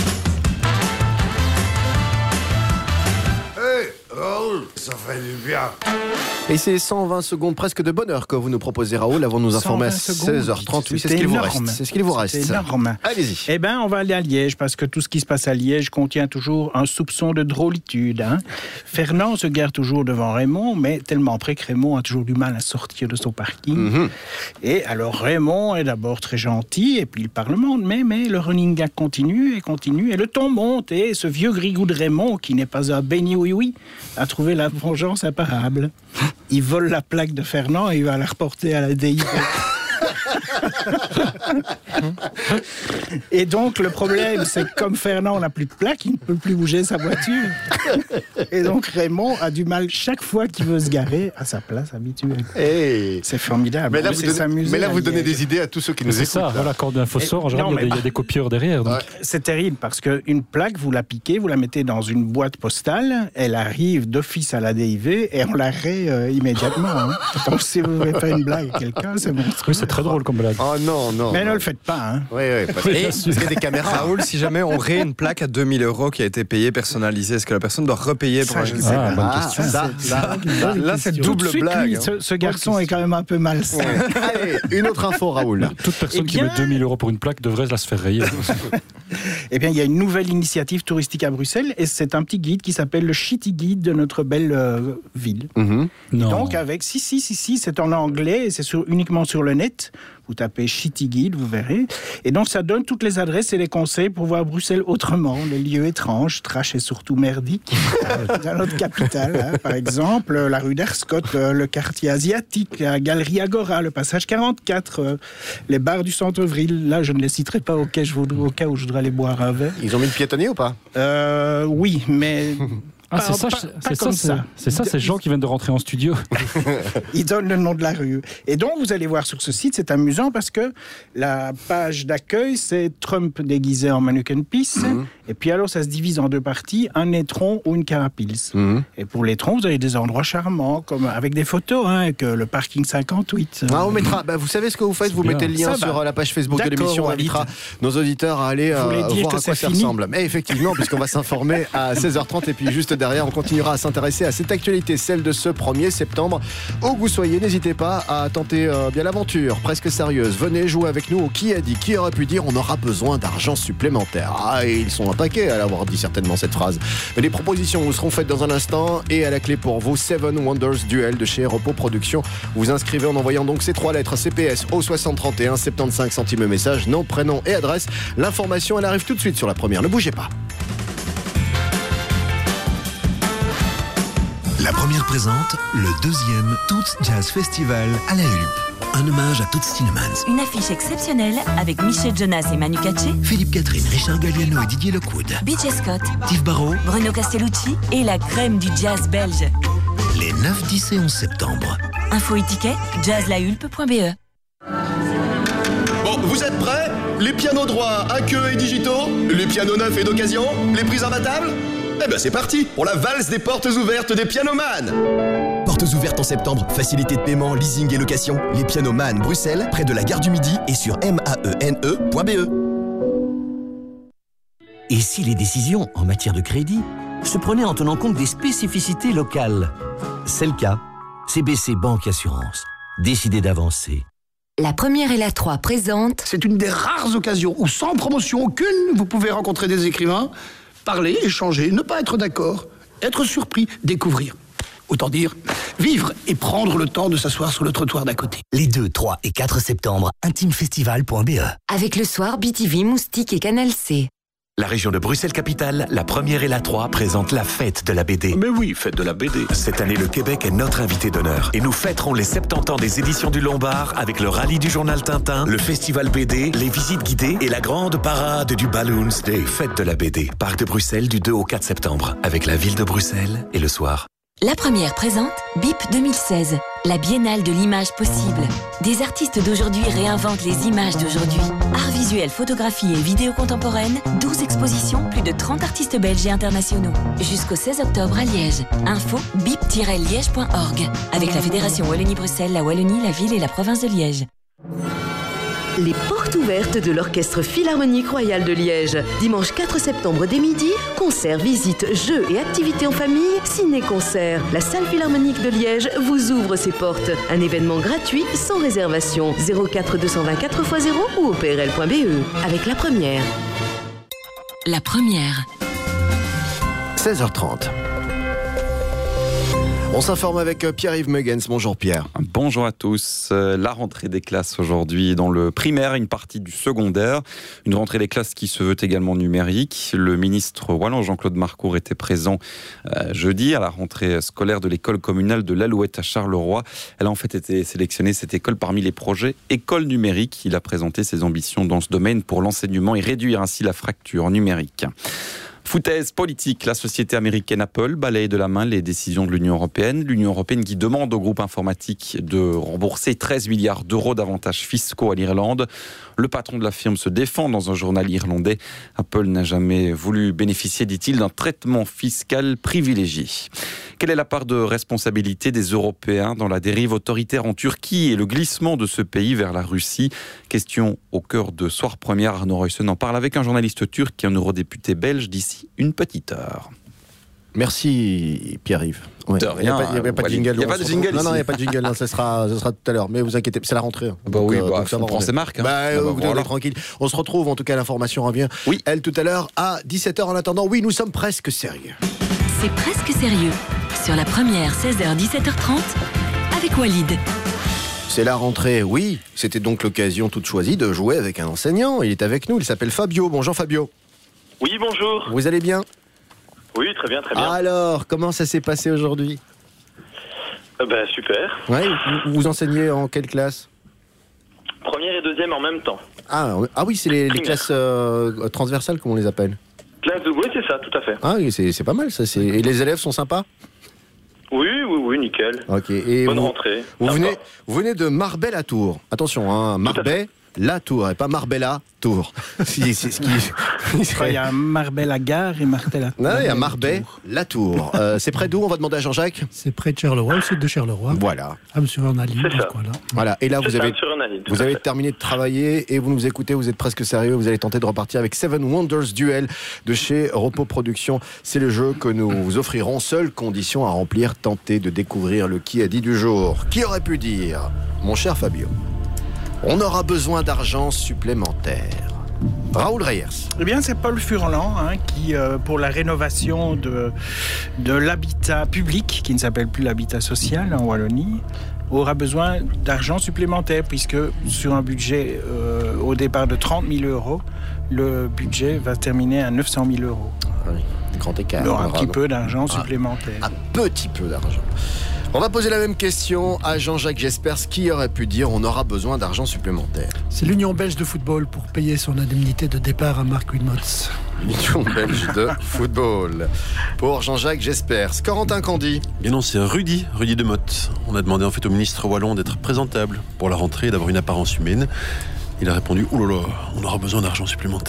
Hey, Raoul, ça fait du bien. Et c'est cent vingt secondes presque de bonheur que vous nous proposez, Raoul, avant de nous informer à seize heures trente. Oui, c'est ce qu'il vous reste. C'est ce qu'il vous reste. C'est énorme. Allez-y. Eh bien, on va aller à Liège, parce que tout ce qui se passe à Liège contient toujours un soupçon de drôlitude. Hein. Fernand se gare toujours devant Raymond, mais tellement près que Raymond a toujours du mal à sortir de son parking. Mm-hmm. Et alors, Raymond est d'abord très gentil, et puis il parlemente, mais, mais le running gag continue et continue, et le ton monte, et ce vieux grigou de Raymond, qui n'est pas un béni oui-oui, a trouvé la vengeance imparable. Il vole la plaque de Fernand et il va la reporter à la D I P. Et donc le problème, c'est que comme Fernand n'a plus de plaque, il ne peut plus bouger sa voiture. Et donc Raymond a du mal chaque fois qu'il veut se garer à sa place habituelle. Hey. C'est formidable. Mais là, vous donnez, mais là, vous donnez des idées à tous ceux qui nous c'est écoutent. C'est ça, voilà, quand l'info sort, en général, il y, y a des copieurs derrière. Donc. Ouais. C'est terrible parce qu'une plaque, vous la piquez, vous la mettez dans une boîte postale, elle arrive d'office à la D I V et on la raie euh, immédiatement. Hein. Donc si vous voulez faire une blague à quelqu'un, c'est monstrueux. Oui, c'est très drôle comme blague. Oh non, non. Mais non. ne le faites pas. Hein. Oui, oui. Parce, et, parce qu'il y a des caméras. Raoul, si jamais on raie une plaque à deux mille euros qui a été payée personnalisée, est-ce que la personne doit repayer pour ça, un je jeu? sais Ah, pas. bonne Ah, question. Ça, Ça, là, là, c'est double suite, blague. Lui, hein. ce, ce garçon est quand même un peu malsain. Ouais. Allez, une autre info, Raoul. Toute personne eh bien, qui met deux mille euros pour une plaque devrait la se faire rayer. Eh bien, il y a une nouvelle initiative touristique à Bruxelles et c'est un petit guide qui s'appelle le Shitty Guide de notre belle euh, ville. Mm-hmm. Non. Donc, avec, si, si, si, si, c'est en anglais et c'est sur, uniquement sur le net. Vous tapez Shitty Guide, vous verrez. Et donc, ça donne toutes les adresses et les conseils pour voir Bruxelles autrement, les lieux étranges, trash et surtout merdiques, dans notre capitale. Hein. Par exemple, la rue d'Erscott, le quartier asiatique, la galerie Agora, le passage quarante-quatre, euh, les bars du centre-ville. Là, je ne les citerai pas au cas, je, au cas où je voudrais aller boire un verre. Ils ont mis le piétonnier ou pas? euh, Oui, mais... Ah, Pas, c'est ça, pas, c'est, pas ça, comme c'est, ça. c'est ça, ces gens qui viennent de rentrer en studio. Ils donnent le nom de la rue. Et donc, vous allez voir sur ce site, c'est amusant parce que la page d'accueil, c'est Trump déguisé en Mannequin Peace. Mm-hmm. Et puis alors, ça se divise en deux parties, un étron ou une carapils. Mm-hmm. Et pour l'étron, vous avez des endroits charmants, comme avec des photos, hein, avec le parking cinquante-huit. Ah, on mettra, bah, vous savez ce que vous faites, c'est vous bien. Mettez le lien ça sur va. La page Facebook D'accord, de l'émission, on invitera nos auditeurs à aller euh, voir à quoi ça fini. Ressemble. Mais effectivement, puisqu'on va s'informer à seize heures trente et puis juste derrière, on continuera à s'intéresser à cette actualité, celle de ce premier septembre. Où que vous soyez, n'hésitez pas à tenter euh, bien l'aventure, presque sérieuse. Venez jouer avec nous au Qui a dit, qui aurait pu dire on aura besoin d'argent supplémentaire. Ah, et ils sont un paquet à l'avoir dit certainement cette phrase. Mais les propositions vous seront faites dans un instant et à la clé pour vous, Seven Wonders Duel de chez Repos Productions. Vous inscrivez en envoyant donc ces trois lettres C P S au soixante trente et un, soixante-quinze centimes le message, nom, prénom et adresse. L'information, elle arrive tout de suite sur la première. Ne bougez pas. La première présente le deuxième Toots Jazz Festival à la Hulpe. Un hommage à Toots Thielemans. Une affiche exceptionnelle avec Michel Jonas et Manu Katché, Philippe Catherine, Richard Galliano et Didier Lockwood, B J Scott, Steve Barrow, Bruno Castellucci et la crème du jazz belge. Les neuf, dix et onze septembre. Info et tickets, jazz la hulpe point b e. Bon, vous êtes prêts? Les pianos droits à queue et digitaux, les pianos neufs et d'occasion, les prises imbattables? Eh ben c'est parti pour la valse des portes ouvertes des pianomanes. Portes ouvertes en septembre, facilité de paiement, leasing et location. Les pianomanes Bruxelles, près de la gare du Midi et sur maene point b e. Et si les décisions en matière de crédit se prenaient en tenant compte des spécificités locales? C'est le cas. C B C Banque Assurance. Décidez d'avancer. La première et la trois présente. C'est une des rares occasions où, sans promotion aucune, vous pouvez rencontrer des écrivains, parler, échanger, ne pas être d'accord, être surpris, découvrir. Autant dire, vivre et prendre le temps de s'asseoir sur le trottoir d'à côté. Les deux, trois et quatre septembre, intimefestival point b e. Avec le soir, B T V, Moustique et Canal C. La région de Bruxelles-Capitale, la première et la trois présentent la fête de la B D. Mais oui, fête de la B D. Cette année, le Québec est notre invité d'honneur. Et nous fêterons les soixante-dix ans des éditions du Lombard avec le rallye du journal Tintin, le festival B D, les visites guidées et la grande parade du Balloons Day. Fête de la B D. Parc de Bruxelles du deux au quatre septembre. Avec la ville de Bruxelles et le soir. La première présente B I P deux mille seize, la biennale de l'image possible. Des artistes d'aujourd'hui réinventent les images d'aujourd'hui. Art visuel, photographie et vidéo contemporaine, douze expositions, plus de trente artistes belges et internationaux. Jusqu'au seize octobre à Liège. Info bip tiret liège point org. Avec la Fédération Wallonie-Bruxelles, la Wallonie, la ville et la province de Liège. Les portes ouvertes de l'Orchestre Philharmonique Royal de Liège. Dimanche quatre septembre dès midi, concerts, visites, jeux et activités en famille, ciné-concert. La salle Philharmonique de Liège vous ouvre ses portes. Un événement gratuit sans réservation. zéro quatre deux cent vingt quatre fois zéro ou au p r l point b e. Avec La Première. La Première. seize heures trente. On s'informe avec Pierre-Yves Megens. Bonjour Pierre. Bonjour à tous. La rentrée des classes aujourd'hui dans le primaire, une partie du secondaire. Une rentrée des classes qui se veut également numérique. Le ministre wallon Jean-Claude Marcourt était présent euh, jeudi à la rentrée scolaire de l'école communale de l'Alouette à Charleroi. Elle a en fait été sélectionnée, cette école, parmi les projets école numérique. Il a présenté ses ambitions dans ce domaine pour l'enseignement et réduire ainsi la fracture numérique. Foutaise politique, la société américaine Apple balaye de la main les décisions de l'Union européenne. L'Union européenne qui demande au groupe informatique de rembourser treize milliards d'euros d'avantages fiscaux à l'Irlande. Le patron de la firme se défend dans un journal irlandais. Apple n'a jamais voulu bénéficier, dit-il, d'un traitement fiscal privilégié. Quelle est la part de responsabilité des Européens dans la dérive autoritaire en Turquie et le glissement de ce pays vers la Russie? Question au cœur de Soir Première. Arnaud Reussen en parle avec un journaliste turc et un eurodéputé belge d'ici une petite heure. Merci Pierre-Yves. Ouais. De rien. Il n'y a, a pas de jingle. Il n'y a pas de jingle. Non, non, il n'y a pas de jingle. Non, ça sera, ça sera tout à l'heure. Mais vous inquiétez, c'est la rentrée. Bah oui, euh, bah, on prend ses marques. Hein. Bah, ah bah, vous voilà. devez tranquille. On se retrouve, en tout cas, l'information revient. Oui. Elle, tout à l'heure, à dix-sept heures. En attendant, oui, nous sommes presque sérieux. C'est presque sérieux. Sur La Première, seize heures dix-sept heures trente, avec Walid. C'est la rentrée, oui. C'était donc l'occasion toute choisie de jouer avec un enseignant. Il est avec nous, il s'appelle Fabio. Bonjour Fabio. Oui, bonjour. Vous allez bien? Oui, très bien, très bien. Alors, comment ça s'est passé aujourd'hui? euh, ben, Super. Ouais, vous, vous enseignez en quelle classe? Première et deuxième en même temps. Ah, ah oui, c'est les, les classes euh, transversales, comme on les appelle. Classe de... Oui, c'est ça, tout à fait. Ah oui, c'est, c'est pas mal ça. C'est... Et les élèves sont sympas? Oui, oui, oui, nickel. Ok. Et bonne vous, rentrée. Vous venez, vous venez de Marbella-Tours. Attention, hein, Marbella-Tours, et pas Marbella-Tours. si, c'est ce qui... Il y a Marbella-Gare et Martella. Non, il y a Marbella-Tours. Euh, c'est près d'où? On va demander à Jean-Jacques. C'est près de Charleroi, au sud de Charleroi. Voilà. Ah, monsieur Vernaline, c'est ça. quoi, là. Voilà. Et là, c'est vous avez, Naline, vous avez terminé de travailler et vous nous écoutez, vous êtes presque sérieux. Vous allez tenter de repartir avec Seven Wonders Duel de chez Repos Productions. C'est le jeu que nous vous offrirons. Seule condition à remplir, tenter de découvrir le qui a dit du jour. Qui aurait pu dire, mon cher Fabio, on aura besoin d'argent supplémentaire? Raoul Reyers. Eh bien, c'est Paul Furlan hein, qui, euh, pour la rénovation de, de l'habitat public, qui ne s'appelle plus l'habitat social en Wallonie, aura besoin d'argent supplémentaire, puisque sur un budget euh, au départ de trente mille euros, le budget va terminer à neuf cent mille euros. Ah oui, grand écart. Alors, un bravo. petit peu d'argent Ah, supplémentaire. Un petit peu d'argent. On va poser la même question à Jean-Jacques Jespers. Qui aurait pu dire on aura besoin d'argent supplémentaire? C'est l'Union belge de football pour payer son indemnité de départ à Marc Wilmots. L'Union belge de football. Pour Jean-Jacques Jespers. Corentin Candy. Bien non, c'est Rudy, Rudy de Motte. On a demandé en fait au ministre wallon d'être présentable pour la rentrée et d'avoir une apparence humaine. Il a répondu « Ouh là là, on aura besoin d'argent supplémentaire. »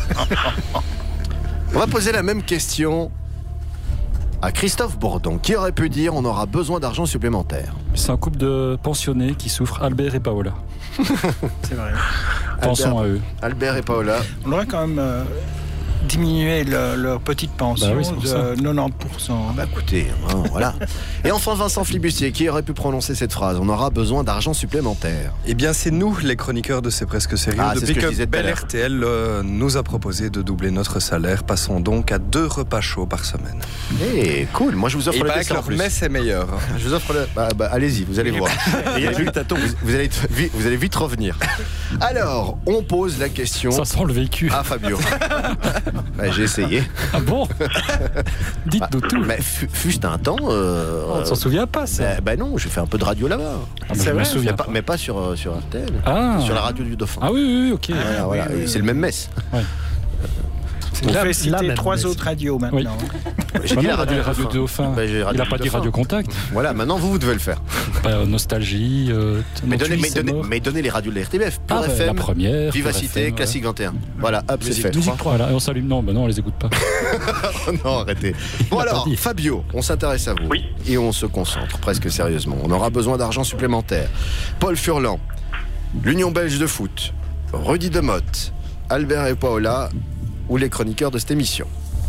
On va poser la même question à Christophe Bourdon. Qui aurait pu dire on aura besoin d'argent supplémentaire? C'est un couple de pensionnés qui souffrent, Albert et Paola. C'est vrai. Pensons Albert, à eux. Albert et Paola. On aurait quand même euh, diminué le, leur petite pension bah oui, c'est pour de ça. quatre-vingt-dix pour cent. Ah bah écoutez, hein, voilà. Et enfin Vincent Flibustier, qui aurait pu prononcer cette phrase? On aura besoin d'argent supplémentaire. Eh bien, c'est nous, les chroniqueurs de C'est presque sérieux. Ah, c'est Depuis ce que je que, disais tout à Bel l'heure. R T L euh, nous a proposé de doubler notre salaire, passons donc à deux repas chauds par semaine. Eh, cool. Moi je vous offre Et il le paraît dessert que en leur plus. messe est meilleure. Je vous offre le... Bah, bah, allez-y, vous allez voir. Il y a vu le tâton. Vous, vous allez, t- vi- vous allez vite revenir. Alors, on pose la question... Ça sent le vécu. Ah, Fabio. Bah, j'ai essayé. Ah bon? Dites-nous Bah, tout. Mais fu- fut un temps... euh, On ne s'en souvient pas, ça. bah, bah non, j'ai fait un peu de radio là-bas. Ah, bah, C'est je me vrai, souviens Mais pas, pas. mais pas sur, euh, sur R T L. Ah. Sur la radio du Dauphin. Ah oui, oui, oui, ok. Voilà, voilà. oui, Et oui, c'est oui. le même mess. Ouais. On La- fait la citer même trois messe. autres radios maintenant. Oui. J'ai Bah dit non, la radio, il a du Radio Dauphin. Dauphin. Bah, j'ai radio Il n'a du pas dit Dauphin. Radio Contact. Voilà, maintenant vous, vous devez le faire. Pas Nostalgie. Euh, Mais donnez, Noctis, mais, c'est donnez, mort. mais donnez les radios de la R T B F. Pure Ah, bah, F M, la première. Vivacité, Pure F M, Classique vingt et un. Voilà, hop, c'est Musique fait. Musique Voilà, et on s'allume. Non, bah non, on les écoute pas. Non, arrêtez. Bon l'a pas alors, dit. Fabio, on s'intéresse à vous. Oui. Et on se concentre presque sérieusement. On aura besoin d'argent supplémentaire. Paul Furlan, l'Union belge de foot, Rudy Demotte, Albert et Paola ou les chroniqueurs de cette émission?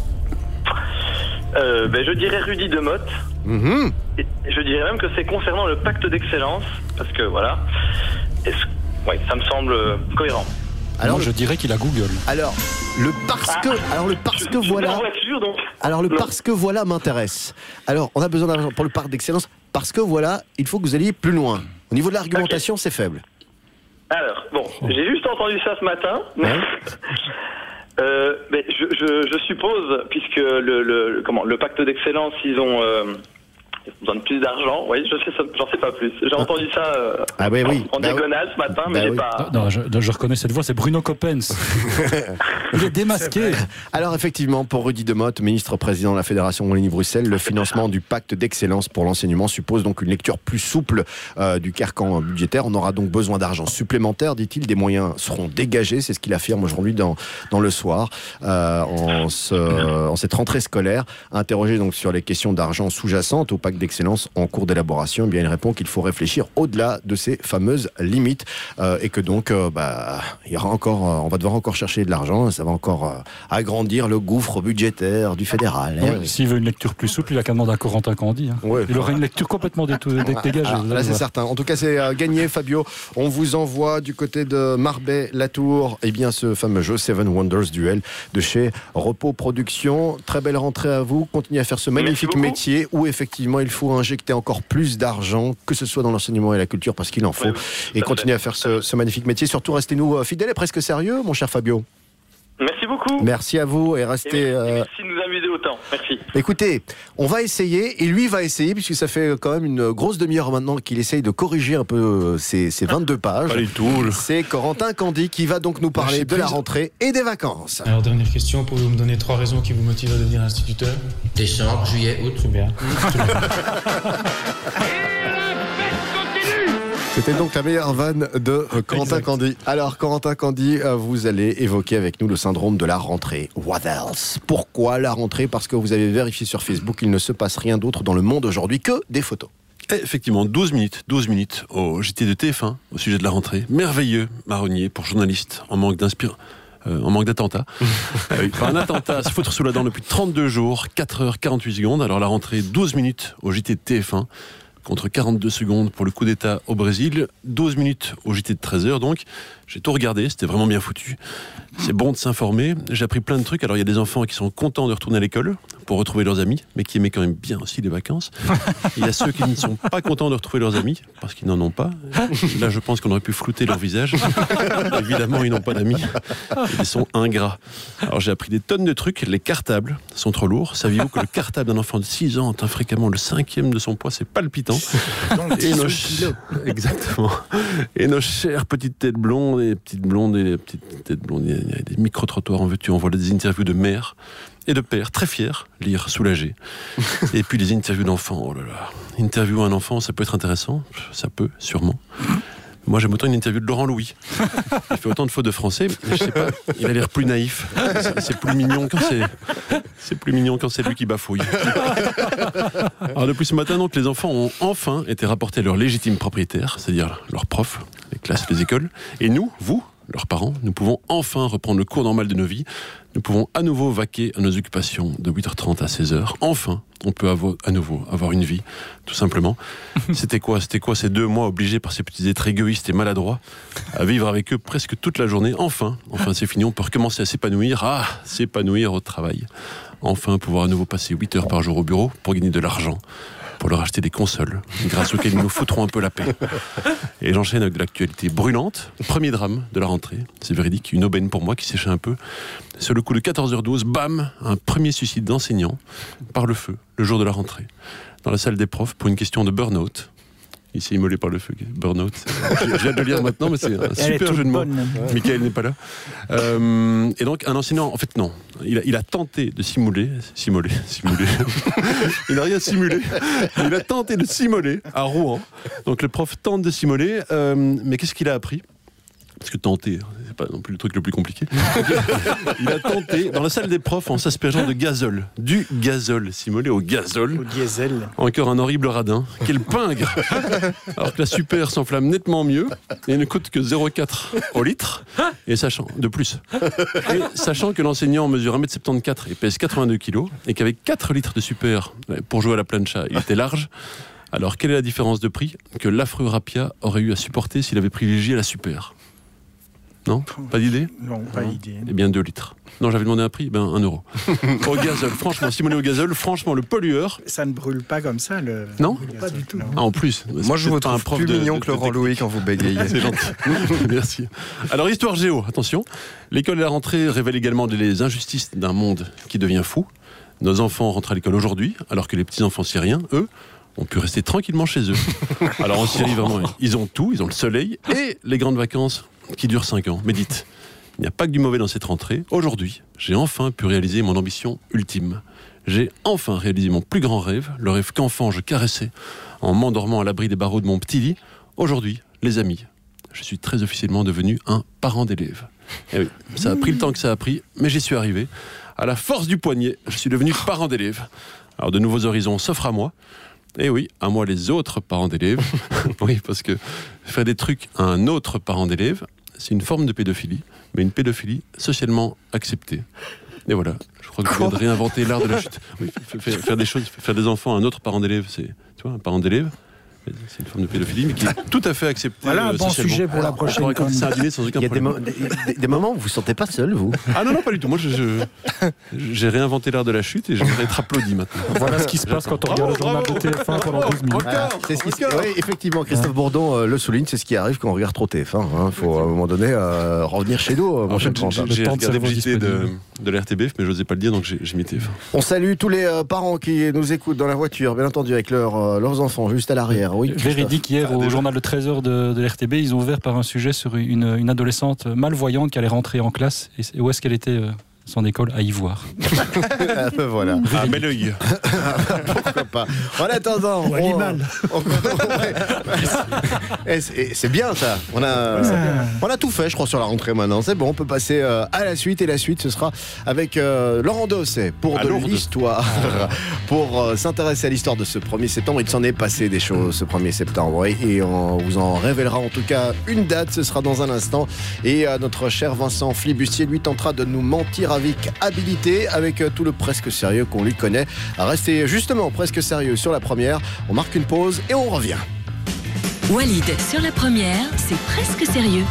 Euh, ben, je dirais Rudy Demotte. Mmh. Et je dirais même que c'est concernant le pacte d'excellence, parce que voilà, ouais, ça me semble cohérent. Alors, Moi, je dirais qu'il a Google. Alors, le parce que, ah, alors le parce je, que je voilà. suis en voiture, donc... Alors le non. parce que voilà m'intéresse. Alors, on a besoin d'argent pour le parc d'excellence. Parce que voilà, il faut que vous alliez plus loin. Au niveau de l'argumentation, okay. c'est faible. Alors, bon, oh. j'ai juste entendu ça ce matin. Ouais. euh, mais je, je, je suppose, puisque le, le, comment, le pacte d'excellence, ils ont... Euh, Ils ont besoin de plus d'argent, oui, je sais, j'en sais pas plus. J'ai entendu ça euh, ah bah oui. en, en bah diagonale oui. ce matin, bah mais j'ai oui. pas... Non, je, je reconnais cette voix, c'est Bruno Coppens. Il est démasqué. C'est Alors effectivement, pour Rudy Demotte, ministre-président de la Fédération Wallonie-Bruxelles, le financement du pacte d'excellence pour l'enseignement suppose donc une lecture plus souple euh, du carcan budgétaire. On aura donc besoin d'argent supplémentaire, dit-il. Des moyens seront dégagés, c'est ce qu'il affirme aujourd'hui dans, dans Le Soir, euh, en, ce, en cette rentrée scolaire. Interrogé donc sur les questions d'argent sous-jacentes au pacte d'excellence en cours d'élaboration, eh bien il répond qu'il faut réfléchir au-delà de ces fameuses limites euh, et que donc euh, bah, il y aura encore, euh, on va devoir encore chercher de l'argent, ça va encore euh, agrandir le gouffre budgétaire du fédéral. Ouais, hein. S'il veut une lecture plus souple, il a qu'à demander à Corentin Candy. Hein. Ouais. Il aura une lecture complètement dé- dé- dégagée. Ah, là, là c'est certain. En tout cas, c'est euh, gagné, Fabio. On vous envoie du côté de Marbais-Latour, eh bien ce fameux jeu Seven Wonders Duel de chez Repos Productions. Très belle rentrée à vous. Continuez à faire ce magnifique métier où effectivement il faut injecter encore plus d'argent, que ce soit dans l'enseignement et la culture, parce qu'il en faut. Oui, oui, et continuez à faire ce, ce magnifique métier. Surtout, restez-nous fidèles et presque sérieux, mon cher Fabio. Merci beaucoup. Merci à vous et restez... Et merci, euh... merci de nous amuser autant. Merci. Écoutez, on va essayer, et lui va essayer, puisque ça fait quand même une grosse demi-heure maintenant qu'il essaye de corriger un peu ces, ces vingt-deux pages. Pas du tout. C'est Corentin Candy qui va donc nous parler de plus. la rentrée et des vacances. Alors, dernière question, pouvez-vous me donner trois raisons qui vous motivent à devenir instituteur? Décembre, juillet, août. Très bien. C'était donc la meilleure vanne de Corentin exact. Candy. Alors, Corentin Candy, vous allez évoquer avec nous le syndrome de la rentrée. What else? Pourquoi la rentrée? Parce que vous avez vérifié sur Facebook qu'il ne se passe rien d'autre dans le monde aujourd'hui que des photos. Et effectivement, douze minutes, douze minutes au J T de T F un au sujet de la rentrée. Merveilleux marronnier pour journalistes en manque d'inspiration. Euh, en manque d'attentat. euh, un attentat à se foutre sous la dent depuis trente-deux jours, quatre heures quarante-huit secondes. Alors la rentrée, douze minutes au J T de T F un, contre quarante-deux secondes pour le coup d'État au Brésil. douze minutes au J T de treize heures, donc. J'ai tout regardé, c'était vraiment bien foutu. C'est bon de s'informer. J'ai appris plein de trucs. Alors il y a des enfants qui sont contents de retourner à l'école pour retrouver leurs amis, mais qui aimaient quand même bien aussi les vacances. Il y a ceux qui ne sont pas contents de retrouver leurs amis, parce qu'ils n'en ont pas. Là, je pense qu'on aurait pu flouter leur visage. Évidemment, ils n'ont pas d'amis. Ils sont ingrats. Alors j'ai appris des tonnes de trucs. Les cartables sont trop lourds. Saviez-vous que le cartable d'un enfant de six ans atteint fréquemment le cinquième de son poids? C'est palpitant. Et nos... Exactement. Et nos chères petites têtes blondes, et petites blondes et les petites têtes blondes, il y a des micro-trottoirs en veux-tu. On voit des interviews de mères et de pères très fiers, lire soulagés. Et puis les interviews d'enfants. Oh là là. Interview un enfant, ça peut être intéressant. Ça peut, sûrement. Moi, j'aime autant une interview de Laurent Louis. Il fait autant de fautes de français, mais je sais pas, il a l'air plus naïf. C'est, c'est plus mignon quand c'est, c'est plus mignon quand c'est lui qui bafouille. Alors depuis ce matin, donc, les enfants ont enfin été rapportés à leur légitime propriétaire, c'est-à-dire leurs profs, les classes, les écoles. Et nous, vous, leurs parents, nous pouvons enfin reprendre le cours normal de nos vies. Nous pouvons à nouveau vaquer à nos occupations de huit heures trente à seize heures. Enfin, on peut avoir, à nouveau avoir une vie, tout simplement. C'était quoi, c'était quoi ces deux mois obligés par ces petits êtres égoïstes et maladroits à vivre avec eux presque toute la journée? Enfin, enfin c'est fini, on peut recommencer à s'épanouir, ah, s'épanouir au travail. Enfin, pouvoir à nouveau passer huit heures par jour au bureau pour gagner de l'argent, pour leur acheter des consoles, grâce auxquelles ils nous foutront un peu la paix. Et j'enchaîne avec de l'actualité brûlante. Premier drame de la rentrée, c'est véridique, une aubaine pour moi qui séchait un peu. Sur le coup de quatorze heures douze, bam, un premier suicide d'enseignant par le feu, le jour de la rentrée, dans la salle des profs pour une question de burn-out. Il s'est immolé par le feu. Burn-out. J'ai hâte de le lire maintenant, mais c'est un Elle super jeu de mots. Ouais. Mickaël n'est pas là. Euh, et donc, un enseignant, en fait, non. Il a, il a tenté de simuler. Simuler. Simuler. Il n'a rien simulé. Il a tenté de simuler à Rouen. Donc, le prof tente de simuler. Euh, mais qu'est-ce qu'il a appris? parce que tenter, c'est pas non plus le truc le plus compliqué. Il a tenté dans la salle des profs en s'aspergeant de gazole. Du gazole, simulé au gazole. Au diesel. Encore un horrible radin. Quel pingre. Alors que la super s'enflamme nettement mieux et ne coûte que zéro virgule quatre au litre. Et sachant, de plus. Et sachant que l'enseignant mesure un mètre soixante-quatorze et pèse quatre-vingt-deux kilos et qu'avec quatre litres de super pour jouer à la plancha, il était large. Alors, quelle est la différence de prix que l'affreux Rapia aurait eu à supporter s'il avait privilégié la super? Non? Pas d'idée? Non, pas d'idée. Eh bien, deux litres. Non, j'avais demandé un prix, ben un euro. Au gazole, franchement, Simonet au gazole, franchement, le pollueur... Ça ne brûle pas comme ça, le... Non? le Pas du tout. Ah, en plus. Moi, je vous trouve plus de, mignon de, que de Laurent Louis quand vous bégayez. C'est gentil. Merci. Alors, histoire géo, attention. L'école et la rentrée révèlent également les injustices d'un monde qui devient fou. Nos enfants rentrent à l'école aujourd'hui, alors que les petits-enfants syriens, eux, ont pu rester tranquillement chez eux. Alors en Syrie, vraiment, ils ont tout, ils ont le soleil et les grandes vacances qui durent cinq ans. Mais dites, il n'y a pas que du mauvais dans cette rentrée. Aujourd'hui, j'ai enfin pu réaliser mon ambition ultime. J'ai enfin réalisé mon plus grand rêve, le rêve qu'enfant je caressais en m'endormant à l'abri des barreaux de mon petit lit. Aujourd'hui, les amis, je suis très officiellement devenu un parent d'élève. Et oui, ça a pris le temps que ça a pris, mais j'y suis arrivé. À la force du poignet, je suis devenu parent d'élève. Alors de nouveaux horizons s'offrent à moi. Et oui, à moi les autres parents d'élèves. Oui, parce que faire des trucs à un autre parent d'élève, c'est une forme de pédophilie, mais une pédophilie socialement acceptée. Et voilà, je crois que je viens de réinventer l'art de la chute. Oui, faire, faire des choses, faire des enfants à un autre parent d'élève, c'est, tu vois, un parent d'élève. C'est une forme de pédophilie, mais qui est tout à fait acceptée. Voilà un euh, bon sujet pour la prochaine. C'est un dîner sans aucun Il y a des, problème. mo- des, des moments où vous ne vous sentez pas seul, vous? Ah non, non, pas du tout. Moi, je, je- j'ai réinventé l'art de la chute et j'aimerais être applaudi maintenant. Voilà ce qui se passe quand on regarde le journal de T F un pendant douze minutes. Ah, c'est ce qui se- oui, effectivement, Christophe Bourdon euh, le souligne, c'est ce qui arrive quand on regarde trop T F un. Il hein. faut à un moment donné euh, revenir chez nous, euh, mon cher Trente. J'ai, j'ai regardé le J T de, de l'R T B F, mais je n'osais pas le dire, donc j'ai, j'ai mis T F un. On salue tous les euh, parents qui nous écoutent dans la voiture, bien entendu, avec leur, euh, leurs enfants juste à l'arrière. Oui, Véridique, hier Ah, au déjà. journal de treize heures de, de l'R T B, ils ont ouvert par un sujet sur une, une adolescente malvoyante qui allait rentrer en classe. Et où est-ce qu'elle était euh, son école? À Ivoire. Ah, ben voilà. Ah, bel oeil. Pourquoi pas. En attendant, Ou animal. on- Et c'est, c'est bien ça. On a, on a tout fait, je crois, sur la rentrée maintenant. C'est bon, on peut passer euh, à la suite. Et la suite, ce sera avec euh, Laurent Dosset pour À de Lourdes. l'histoire. Pour euh, s'intéresser à l'histoire de ce premier septembre. Il s'en est passé des choses ce premier septembre. Et, et on vous en révélera en tout cas une date. Ce sera dans un instant. Et euh, notre cher Vincent Flibustier, lui, tentera de nous mentir avec habilité, avec euh, tout le presque sérieux qu'on lui connaît. Restez justement presque sérieux sur la première. On marque une pause et on revient. Walid, sur la première, c'est presque sérieux.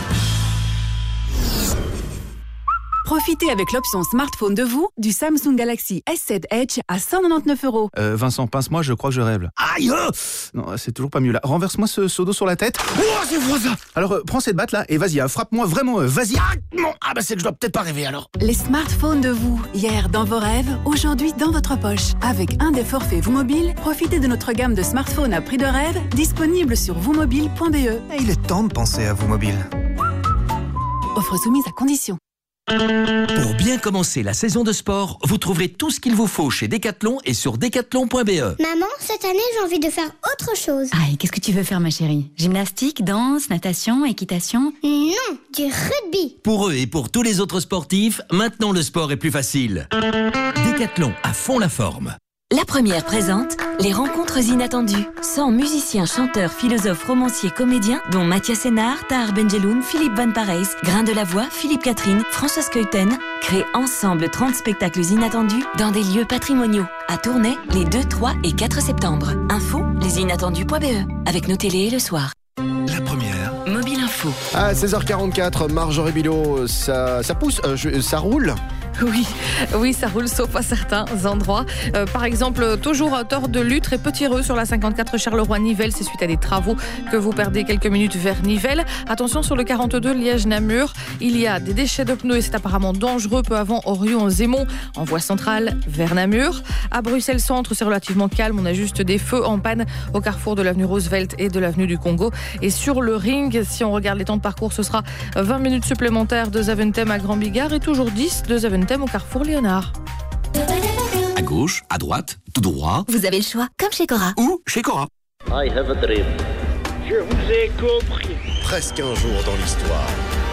Profitez avec l'option smartphone de vous du Samsung Galaxy S sept Edge à cent quatre-vingt-dix-neuf euros. Euh, Vincent, pince-moi, je crois que je rêve. Aïe oh Non, c'est toujours pas mieux là. Renverse-moi ce seau d'eau sur la tête. Oh, c'est froid ça. Alors, euh, prends cette batte là et vas-y, hein, frappe-moi vraiment, euh, vas-y. Ah, non, ah bah c'est que je dois peut-être pas rêver alors. Les smartphones de vous, hier dans vos rêves, aujourd'hui dans votre poche. Avec un des forfaits Vous Mobile, profitez de notre gamme de smartphones à prix de rêve, disponible sur vous mobile point b e. Il est temps de penser à vous mobile. Offre soumise à condition. Pour bien commencer la saison de sport, vous trouverez tout ce qu'il vous faut chez Decathlon et sur decathlon point b e. Maman, cette année, j'ai envie de faire autre chose. Ah, et qu'est-ce que tu veux faire, ma chérie? Gymnastique, danse, natation, équitation? Non, du rugby. Pour eux et pour tous les autres sportifs, maintenant le sport est plus facile. Decathlon à fond la forme. La première présente les rencontres inattendues. cent musiciens, chanteurs, philosophes, romanciers, comédiens, dont Mathias Sénard, Tahar Benjeloun, Philippe Van Parijs, Grain de la Voix, Philippe Catherine, Françoise Keuten, créent ensemble trente spectacles inattendus dans des lieux patrimoniaux. À Tournai, les deux, trois et quatre septembre. Info, lesinatendus point b e. Avec nos télés et le soir. La première. Mobile Info. À seize heures quarante-quatre, Marjorie Bilot, ça, ça pousse, euh, je- ça roule. Oui, oui, ça roule, sauf à certains endroits. Euh, par exemple, toujours à tort de Lutre et Petit-Reux sur la cinquante-quatre Charleroi-Nivelles. C'est suite à des travaux que vous perdez quelques minutes vers Nivelles. Attention sur le quarante-deux Liège-Namur. Il y a des déchets de pneus et c'est apparemment dangereux. Peu avant Orion-Zémont, en voie centrale vers Namur. À Bruxelles-Centre, c'est relativement calme. On a juste des feux en panne au carrefour de l'avenue Roosevelt et de l'avenue du Congo. Et sur le ring, si on regarde les temps de parcours, ce sera vingt minutes supplémentaires de Zaventem à Grand-Bigard et toujours dix de Zaventem au carrefour Léonard. À gauche, à droite, tout droit. Vous avez le choix, comme chez Cora. Ou chez Cora. I have a dream. Je vous ai compris. presque un jour dans l'histoire.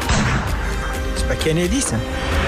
C'est pas Kennedy, ça?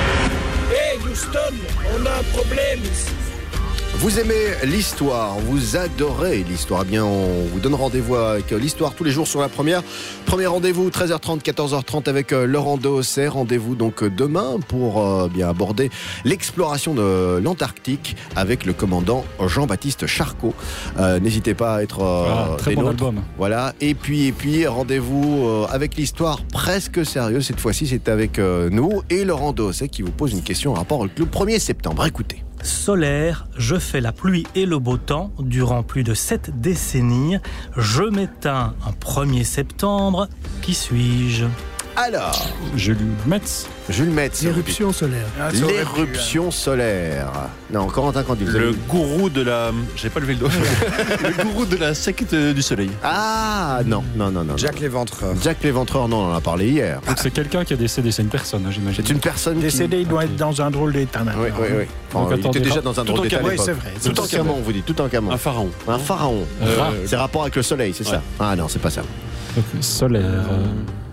Hey Houston, on a un problème ici. Vous aimez l'histoire, vous adorez l'histoire. Eh bien, on vous donne rendez-vous avec l'histoire tous les jours sur la première. Premier rendez-vous, treize heures trente, quatorze heures trente avec Laurent Dossé. Rendez-vous donc demain pour euh, bien aborder l'exploration de l'Antarctique avec le commandant Jean-Baptiste Charcot. Euh, n'hésitez pas à être euh, ah, très des bon nôtres. album. Voilà. Et puis, et puis rendez-vous euh, avec l'histoire presque sérieuse. Cette fois-ci, c'est avec euh, nous et Laurent Dossé qui vous pose une question en rapport avec le premier septembre. Écoutez. Solaire, je fais la pluie et le beau temps durant plus de sept décennies. Je m'éteins un premier septembre. Qui suis-je ? Alors, Jules Metz. Jules Metz. L'éruption solaire. Ah, L'éruption solaire. Non, Corentin Candy. Le avez... gourou de la... J'ai pas levé le doigt. Le gourou de la secte du soleil. Ah, non, non, non, non. Jack l'Éventreur. Jack l'Éventreur, non, on en a parlé hier. Donc c'est quelqu'un qui a décédé, c'est une personne, hein, j'imagine. C'est une personne décédé, qui... il doit être dans un drôle d'état maintenant. Oui, oui, oui. Enfin, il était déjà dans un drôle d'état. Oui, c'est vrai. Tout en camon, on vous dit, tout en camon. Un pharaon. Un pharaon. Euh, c'est rapport avec le soleil, c'est ouais. ça? Ah non, c'est pas ça. Donc, solaire... Euh...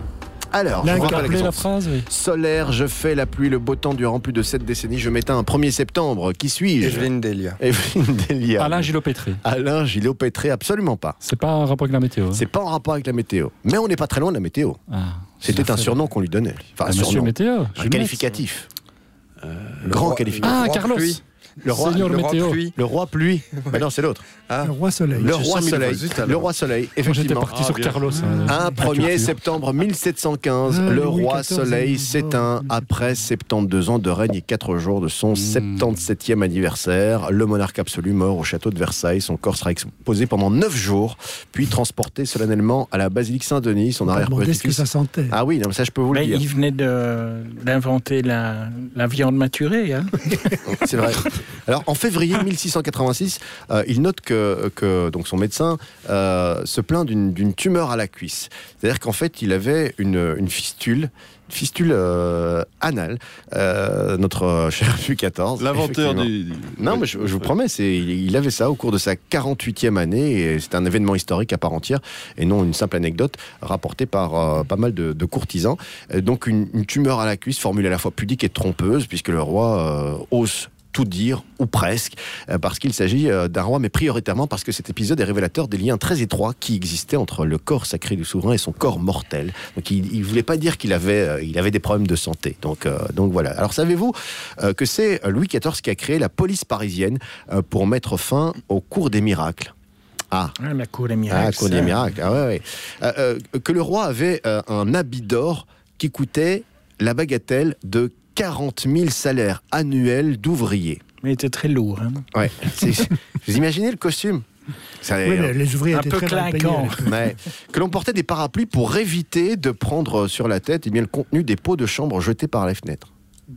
Alors, je vous rappelez la phrase, oui. Solaire, je fais la pluie, le beau temps durant plus de sept décennies. Je m'éteins un premier septembre. Qui suis-je? Evelyne Delia. Evelyne Delia. Alain Gillot-Pétré. Alain Gillot-Pétré, absolument pas. C'est pas en rapport avec la météo. Hein. C'est pas en rapport avec la météo. Mais on n'est pas très loin de la météo. Ah, C'était un surnom qu'on lui donnait. Enfin, un surnom. Météo. Un qualificatif. Euh, Grand roi, qualificatif. Ah, Carlos. Pluie. Le roi, Seigneur le météo. roi pluie. Le roi pluie. Mais non, c'est l'autre. Ah. Le roi soleil. Le roi soleil. Le roi soleil, effectivement. J'étais parti ah, sur Carlos. Hein, un premier septembre mille sept cent quinze, ah, le roi soleil s'éteint après soixante-douze ans de règne et quatre jours de son mmh. soixante-dix-septième anniversaire. Le monarque absolu mort au château de Versailles. Son corps sera exposé pendant neuf jours, puis transporté solennellement à la basilique Saint-Denis. Son arrière-petit-fils. Est-ce que ça sentait? Ah oui, non, ça je peux vous Mais le dire. Il venait de, d'inventer la, la viande maturée. Hein. C'est vrai. Alors en février mille six cent quatre-vingt-six, euh, il note que, que donc son médecin euh, se plaint d'une, d'une tumeur à la cuisse. C'est-à-dire qu'en fait, il avait une, une fistule, une fistule euh, anale. Euh, notre cher Louis quatorze. L'inventeur du... Non, mais je, je vous promets, c'est, il avait ça au cours de sa quarante-huitième année. Et c'est un événement historique à part entière et non une simple anecdote rapportée par euh, pas mal de, de courtisans. Euh, donc une, une tumeur à la cuisse, formule à la fois pudique et trompeuse, puisque le roi euh, ose tout dire, ou presque, parce qu'il s'agit d'un roi, mais prioritairement parce que cet épisode est révélateur des liens très étroits qui existaient entre le corps sacré du souverain et son corps mortel. Donc il ne voulait pas dire qu'il avait, il avait des problèmes de santé. Donc, euh, donc voilà. Alors savez-vous euh, que c'est Louis quatorze qui a créé la police parisienne euh, pour mettre fin au cours des miracles? Ah. ah, la cour des miracles. Ah, la cour des miracles. Ah, ouais, ouais. Euh, euh, que le roi avait euh, un habit d'or qui coûtait la bagatelle de quarante mille salaires annuels d'ouvriers. Mais il était très lourd. Hein. Ouais. C'est, vous imaginez le costume? Ça, oui, euh, les ouvriers un étaient peu très clinquants. Ouais. Que l'on portait des parapluies pour éviter de prendre sur la tête eh bien, le contenu des pots de chambre jetés par les fenêtres.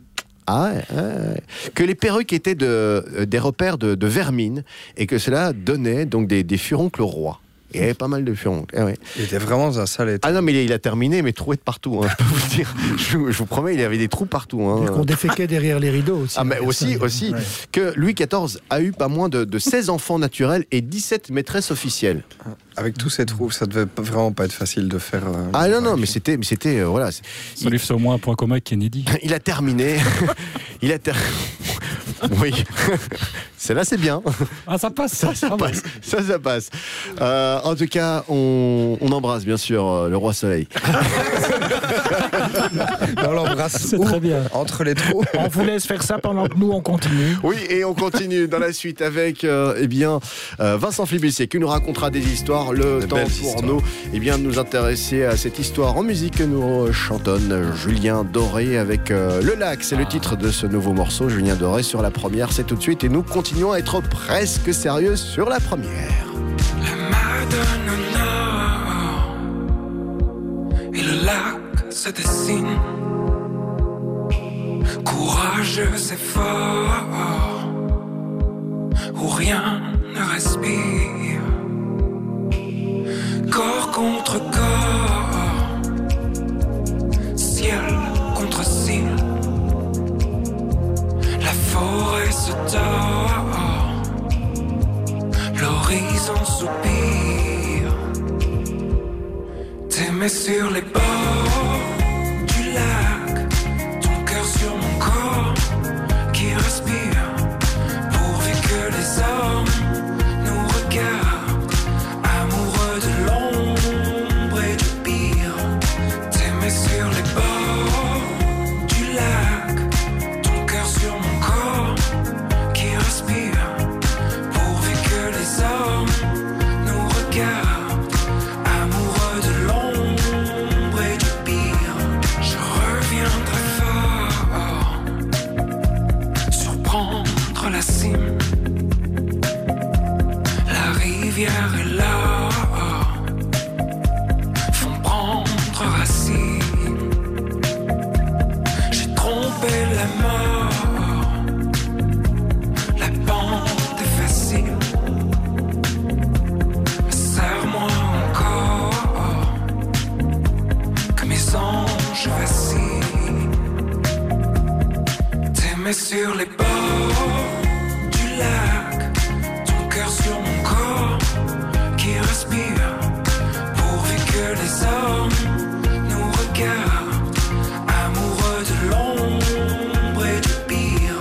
Ah ouais, ouais, ouais. Que les perruques étaient de, euh, des repères de, de vermine et que cela donnait donc des, des furoncles au roi. Il y avait pas mal de furoncles. Eh ouais. Il était vraiment dans un sale état. Ah non, mais il a terminé, mais troué de partout. Hein, je peux vous le dire. Je, je vous promets, il y avait des trous partout. Hein. On déféquait derrière les rideaux aussi. Ah, mais aussi, ça, aussi ouais. que Louis quatorze a eu pas moins de, de seize enfants naturels et dix-sept maîtresses officielles. Avec tous ces trous, ça devait vraiment pas être facile de faire. Euh, ah non, non, mais c'était. Mais c'était euh, voilà, ça il... lui fait au moins un point commun avec Kennedy. Il a terminé. il a terminé. Oui, celle-là c'est bien. Ah ça passe, ça, ça, ça passe, ça, ça passe. Euh, en tout cas, on, on embrasse bien sûr euh, le roi Soleil. On l'embrasse. C'est très bien. Entre les trous. On vous laisse faire ça pendant que nous on continue. Oui, et on continue dans la suite avec euh, eh bien euh, Vincent Flibussier qui nous racontera des histoires. Le des temps pour histoires. nous, eh bien de nous intéresser à cette histoire en musique que nous chantonne Julien Doré avec euh, Le Lac. C'est ah. le titre de ce nouveau morceau. Julien Doré sur la première, c'est tout de suite et nous continuons à être presque sérieux sur la première. La Madone Nord et le lac se dessine, courageux et fort, où rien ne respire, corps contre corps, ciel contre ciel. La forêt se tord, l'horizon soupire. Tes T'aimais sur les bords du lac, ton cœur sur mon corps qui respire, pourvu que les hommes nous regardent, amoureux de l'ombre et du pire. T'aimais sur les bords du lac, ton cœur sur mon corps qui respire, pourvu que les hommes nous regardent. La cime, la rivière est là, font prendre racine. J'ai trompé la mort, la pente est facile. Mais serre-moi encore, que mes anges vacillent. T'aimais sur les bords du lac, ton cœur sur mon corps qui respire, pourvu que les hommes nous regardent, amoureux de l'ombre et du pire.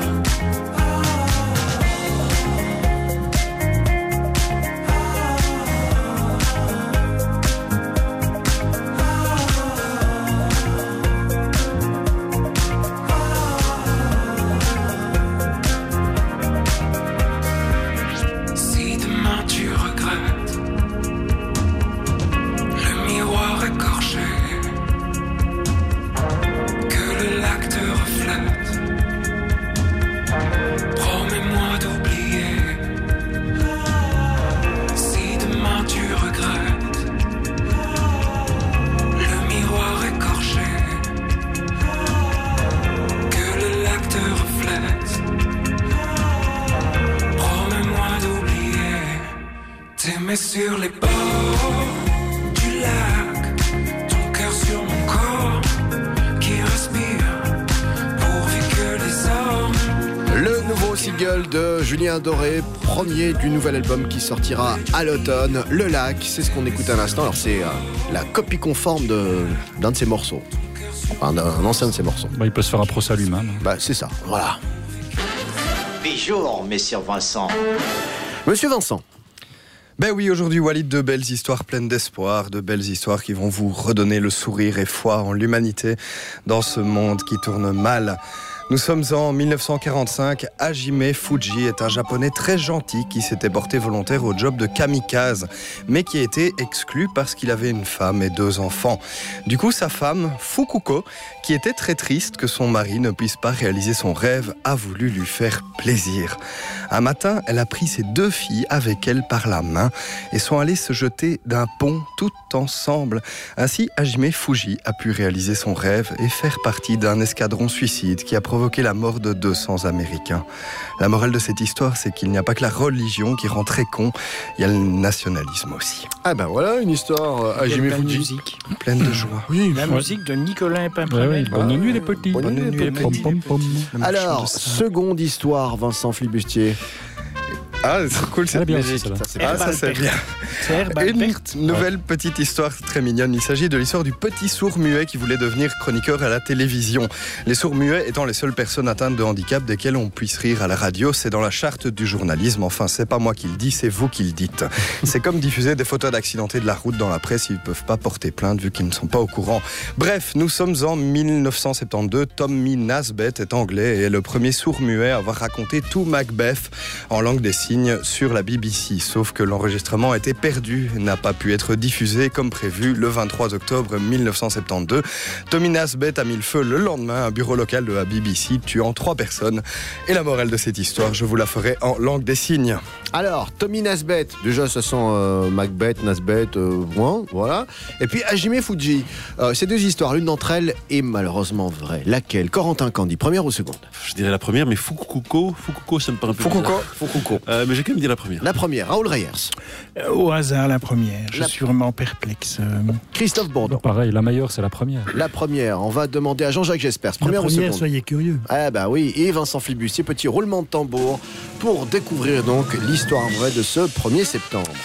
Sur les bords du lac, ton cœur sur mon corps qui respire, pourvu que les hommes. Le nouveau single de Julien Doré, premier du nouvel album qui sortira à l'automne, Le Lac, c'est ce qu'on écoute à l'instant. Alors c'est euh, la copie conforme de, d'un de ses morceaux, enfin d'un ancien de ses morceaux. Bah, il peut se faire un procès à lui-même. Bah c'est ça, voilà. Bonjour, Monsieur Vincent. Monsieur Vincent. Ben oui, aujourd'hui, Walid, de belles histoires pleines d'espoir, de belles histoires qui vont vous redonner le sourire et foi en l'humanité dans ce monde qui tourne mal. Nous sommes en mille neuf cent quarante-cinq. Hajime Fuji est un japonais très gentil qui s'était porté volontaire au job de kamikaze, mais qui a été exclu parce qu'il avait une femme et deux enfants. Du coup, sa femme, Fukuko, qui était très triste que son mari ne puisse pas réaliser son rêve, a voulu lui faire plaisir. Un matin, elle a pris ses deux filles avec elle par la main et sont allées se jeter d'un pont toutes ensemble. Ainsi, Hajime Fuji a pu réaliser son rêve et faire partie d'un escadron suicide qui a provoqué la mort de deux cents Américains. La morale de cette histoire, c'est qu'il n'y a pas que la religion qui rend très con, il y a le nationalisme aussi. Ah ben voilà une histoire Hajime Fuji. Musique. Pleine de joie. Oui, la ouais. musique de Nicolas Pimprenel. Ouais, ouais. Bonne nuit les petits. Bonne nuit les petits. Alors, seconde histoire, Vincent Flibustier. Ah, c'est cool cette bien musique. Aussi, ça, ça, c'est ah, ça c'est bien. C'est Une nouvelle petite histoire très mignonne. Il s'agit de l'histoire du petit sourd muet qui voulait devenir chroniqueur à la télévision. Les sourds muets étant les seules personnes atteintes de handicap desquelles on puisse rire à la radio, c'est dans la charte du journalisme. Enfin, c'est pas moi qui le dis, c'est vous qui le dites. C'est comme diffuser des photos d'accidentés de la route dans la presse, ils ne peuvent pas porter plainte vu qu'ils ne sont pas au courant. Bref, nous sommes en mille neuf cent soixante-douze. Tommy Nasbet est anglais et est le premier sourd muet à avoir raconté tout Macbeth en langue des signes sur la B B C, sauf que l'enregistrement a été perdu, n'a pas pu être diffusé comme prévu le vingt-trois octobre mille neuf cent soixante-douze. Tommy Nasbet a mis le feu le lendemain à un bureau local de la B B C, tuant trois personnes. Et la morale de cette histoire, je vous la ferai en langue des signes. Alors, Tommy Nasbet, déjà ça sent euh, Macbeth, Nasbet, euh, moins, voilà. Et puis Hajime Fuji. Euh, ces deux histoires, l'une d'entre elles est malheureusement vraie. Laquelle? Corentin Candy, première ou seconde? Je dirais la première, mais Fukuko, Fukuko, ça me paraît un peu Fukuko, bizarre. Fukuko. Euh, mais j'ai quand même dit la première. La première, Raoul Reyers. Euh, au hasard, la première. Je la... suis vraiment perplexe. Christophe Bourdon. Pareil, la meilleure, c'est la première. La première, on va demander à Jean-Jacques Jespers. Première, la première ou seconde? Soyez curieux. Ah bah oui, et Vincent Flibustier, petit roulement de tambour pour découvrir donc l'histoire vraie de ce premier septembre.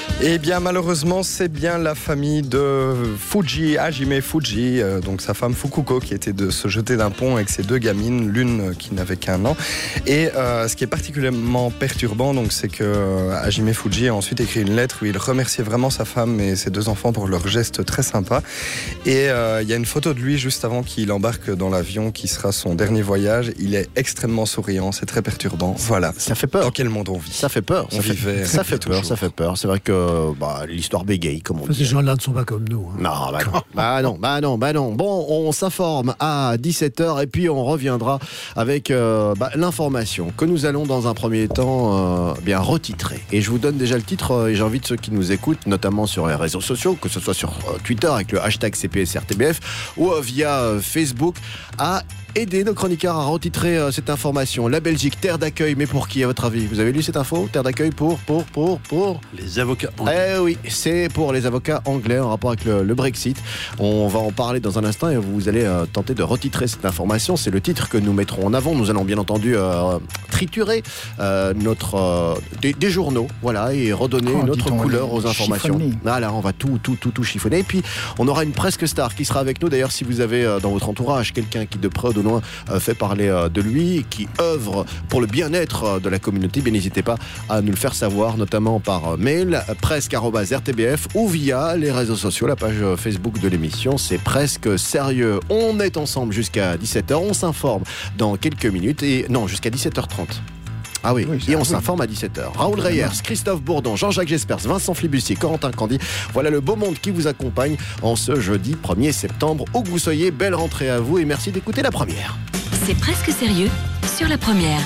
Eh bien, malheureusement, c'est bien la famille de Fuji, Hajime Fuji, euh, donc sa femme Fukuko, qui était de se jeter d'un pont avec ses deux gamines, l'une qui n'avait qu'un an. Et euh, ce qui est particulièrement perturbant, donc, c'est que euh, Hajime Fuji a ensuite écrit une lettre où il remerciait vraiment sa femme et ses deux enfants pour leur geste très sympa. Et euh, il y a une photo de lui juste avant qu'il embarque dans l'avion qui sera son dernier voyage. Il est extrêmement souriant, c'est très perturbant. Voilà. Ça fait peur. Dans quel monde on vit? Ça fait peur. On ça vivait fait, ça fait peur. Ça fait peur. C'est vrai que bah, l'histoire bégaye, comme on enfin, dit. Ces gens-là ne sont pas comme nous. Hein. Non, bah non, bah non, bah non, bah non. Bon, on s'informe à dix-sept heures et puis on reviendra avec euh, bah, l'information que nous allons dans un premier temps euh, bien retitrer. Et je vous donne déjà le titre euh, et j'invite ceux qui nous écoutent, notamment sur les réseaux sociaux, que ce soit sur euh, Twitter avec le hashtag C P S R T B F ou euh, via euh, Facebook, à aider nos chroniqueurs à retitrer euh, cette information. La Belgique, terre d'accueil, mais pour qui à votre avis? Vous avez lu cette info? Terre d'accueil pour, pour, pour, pour les avocats anglais. Eh oui, c'est pour les avocats anglais en rapport avec le, le Brexit. On va en parler dans un instant et vous allez euh, tenter de retitrer cette information. C'est le titre que nous mettrons en avant. Nous allons bien entendu euh, triturer euh, notre euh, des, des journaux, voilà, et redonner oh, une autre couleur aux informations. Chiffonner. Voilà, on va tout, tout, tout, tout chiffonner. Et puis, on aura une presque star qui sera avec nous. D'ailleurs, si vous avez euh, dans votre entourage quelqu'un qui de près ou de loin euh, fait parler euh, de lui, qui œuvre pour le bien-être euh, de la communauté, bien n'hésitez pas à nous le faire savoir, notamment par euh, mail, presque arobase R T B F ou via les réseaux sociaux, la page Facebook de l'émission. C'est presque sérieux. On est ensemble jusqu'à dix-sept heures. On s'informe dans quelques minutes. Et non, jusqu'à dix-sept heures trente. Ah oui, oui et on oui. s'informe à dix-sept heures. Raoul Reyers, Christophe Bourdon, Jean-Jacques Jespers, Vincent Flibustier, Corentin Candy. Voilà le beau monde qui vous accompagne en ce jeudi premier septembre. Où que vous soyez, belle rentrée à vous et merci d'écouter la première. C'est presque sérieux sur la première.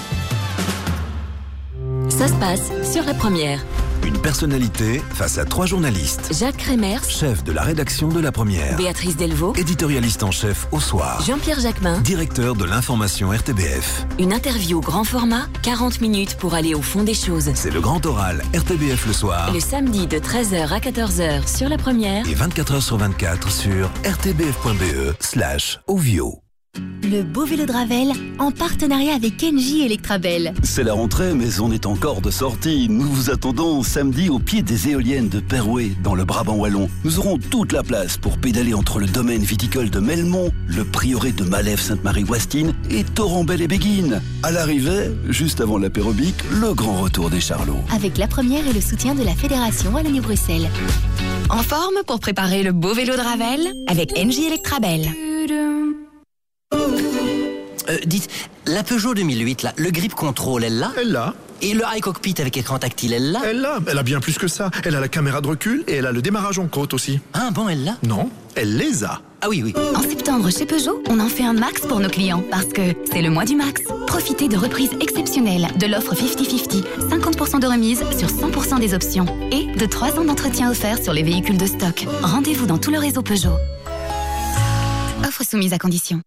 Ça se passe sur la première. Une personnalité face à trois journalistes. Jacques Kremers, chef de la rédaction de La Première. Béatrice Delvaux, éditorialiste en chef au soir. Jean-Pierre Jacquemin, directeur de l'information R T B F. Une interview grand format, quarante minutes pour aller au fond des choses. C'est le grand oral R T B F le soir. Le samedi de treize heures à quatorze heures sur La Première. Et vingt-quatre heures sur vingt-quatre sur r t b f point b e slash ovio. Le beau vélo de Ravel en partenariat avec Engie Electrabel. C'est la rentrée, mais on est encore de sortie. Nous vous attendons samedi au pied des éoliennes de Perouet, dans le Brabant wallon. Nous aurons toute la place pour pédaler entre le domaine viticole de Melmont, le prieuré de Malève-Sainte-Marie-Wastine et Torrembel et Béguine. À l'arrivée, juste avant l'apérobic, le grand retour des Charlots. Avec La Première et le soutien de la Fédération Wallonie-Bruxelles. En forme pour préparer le beau vélo de Ravel avec Engie Electrabel. Euh, dites, la Peugeot deux mille huit, là, le grip control, elle l'a? Elle l'a. Et le iCockpit avec écran tactile, elle l'a? Elle l'a. Elle a bien plus que ça. Elle a la caméra de recul et elle a le démarrage en côte aussi. Ah bon, elle l'a? Non, elle les a. Ah oui, oui. En septembre, chez Peugeot, on en fait un max pour nos clients parce que c'est le mois du max. Profitez de reprises exceptionnelles de l'offre cinquante cinquante. cinquante pour cent de remise sur cent pour cent des options et de trois ans d'entretien offert sur les véhicules de stock. Rendez-vous dans tout le réseau Peugeot. Offre soumise à condition.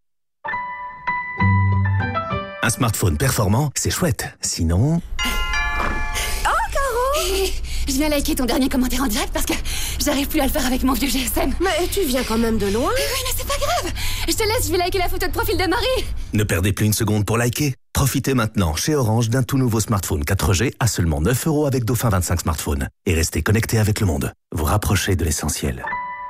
Un smartphone performant, c'est chouette. Sinon... Oh, Caro! Je viens liker ton dernier commentaire en direct parce que j'arrive plus à le faire avec mon vieux G S M. Mais tu viens quand même de loin. Oui, mais c'est pas grave. Je te laisse, je vais liker la photo de profil de Marie. Ne perdez plus une seconde pour liker. Profitez maintenant chez Orange d'un tout nouveau smartphone quatre G à seulement neuf euros avec Dauphin vingt-cinq smartphones. Et restez connectés avec le monde. Vous rapprochez de l'essentiel.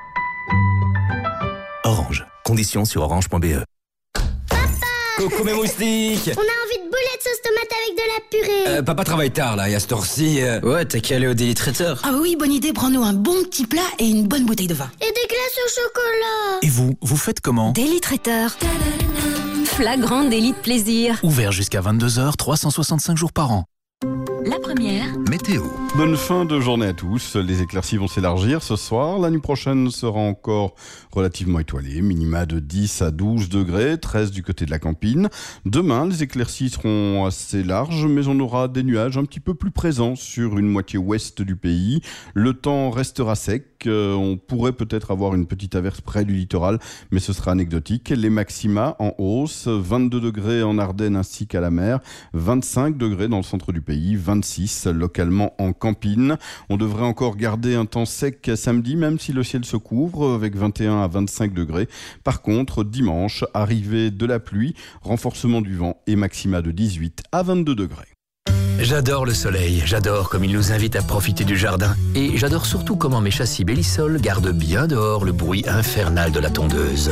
Orange. Conditions sur orange point b e. Coucou mes moustiques. On a envie de boulettes sauce tomate avec de la purée. Euh, papa travaille tard là, et à cette heure-ci... Euh... Ouais, t'as qu'à aller au Daily Traiteur. Ah oui, bonne idée, prends-nous un bon petit plat et une bonne bouteille de vin. Et des glaces au chocolat. Et vous, vous faites comment? Daily Traiteur. Flagrant délit de plaisir. Ouvert jusqu'à vingt-deux heures, trois cent soixante-cinq jours par an. La Première. Météo. Bonne fin de journée à tous. Les éclaircies vont s'élargir ce soir. La nuit prochaine sera encore relativement étoilée. Minima de dix à douze degrés, treize du côté de la Campine. Demain, les éclaircies seront assez larges, mais on aura des nuages un petit peu plus présents sur une moitié ouest du pays. Le temps restera sec. On pourrait peut-être avoir une petite averse près du littoral, mais ce sera anecdotique. Les maxima en hausse, vingt-deux degrés en Ardennes ainsi qu'à la mer, vingt-cinq degrés dans le centre du pays, vingt-six localement en Campine. On devrait encore garder un temps sec samedi, même si le ciel se couvre, avec vingt et un à vingt-cinq degrés. Par contre, dimanche, arrivée de la pluie, renforcement du vent et maxima de dix-huit à vingt-deux degrés. J'adore le soleil, j'adore comme il nous invite à profiter du jardin. Et j'adore surtout comment mes châssis Bellisol gardent bien dehors le bruit infernal de la tondeuse.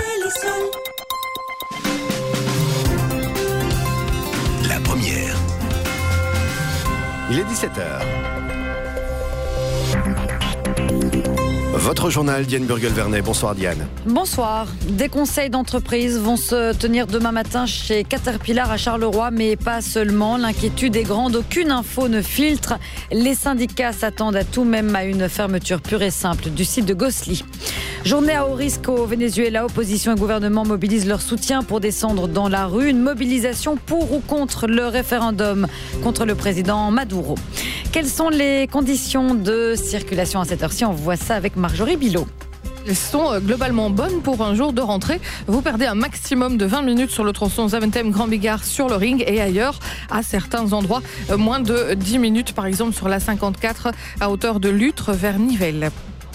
La première. Il est dix-sept heures. Votre journal, Diane Burgel-Vernet. Bonsoir Diane. Bonsoir. Des conseils d'entreprise vont se tenir demain matin chez Caterpillar à Charleroi, mais pas seulement. L'inquiétude est grande, aucune info ne filtre. Les syndicats s'attendent à tout, même à une fermeture pure et simple du site de Gosselies. Journée à haut risque au Venezuela. Opposition et gouvernement mobilisent leur soutien pour descendre dans la rue. Une mobilisation pour ou contre le référendum contre le président Maduro. Quelles sont les conditions de circulation à cette heure-ci? On voit ça avec Marjorie Bilot. Elles sont globalement bonnes pour un jour de rentrée. Vous perdez un maximum de vingt minutes sur le tronçon Zaventem-Grand Bigard sur le ring et ailleurs, à certains endroits, moins de dix minutes, par exemple sur la cinquante-quatre à hauteur de Lutre vers Nivelles.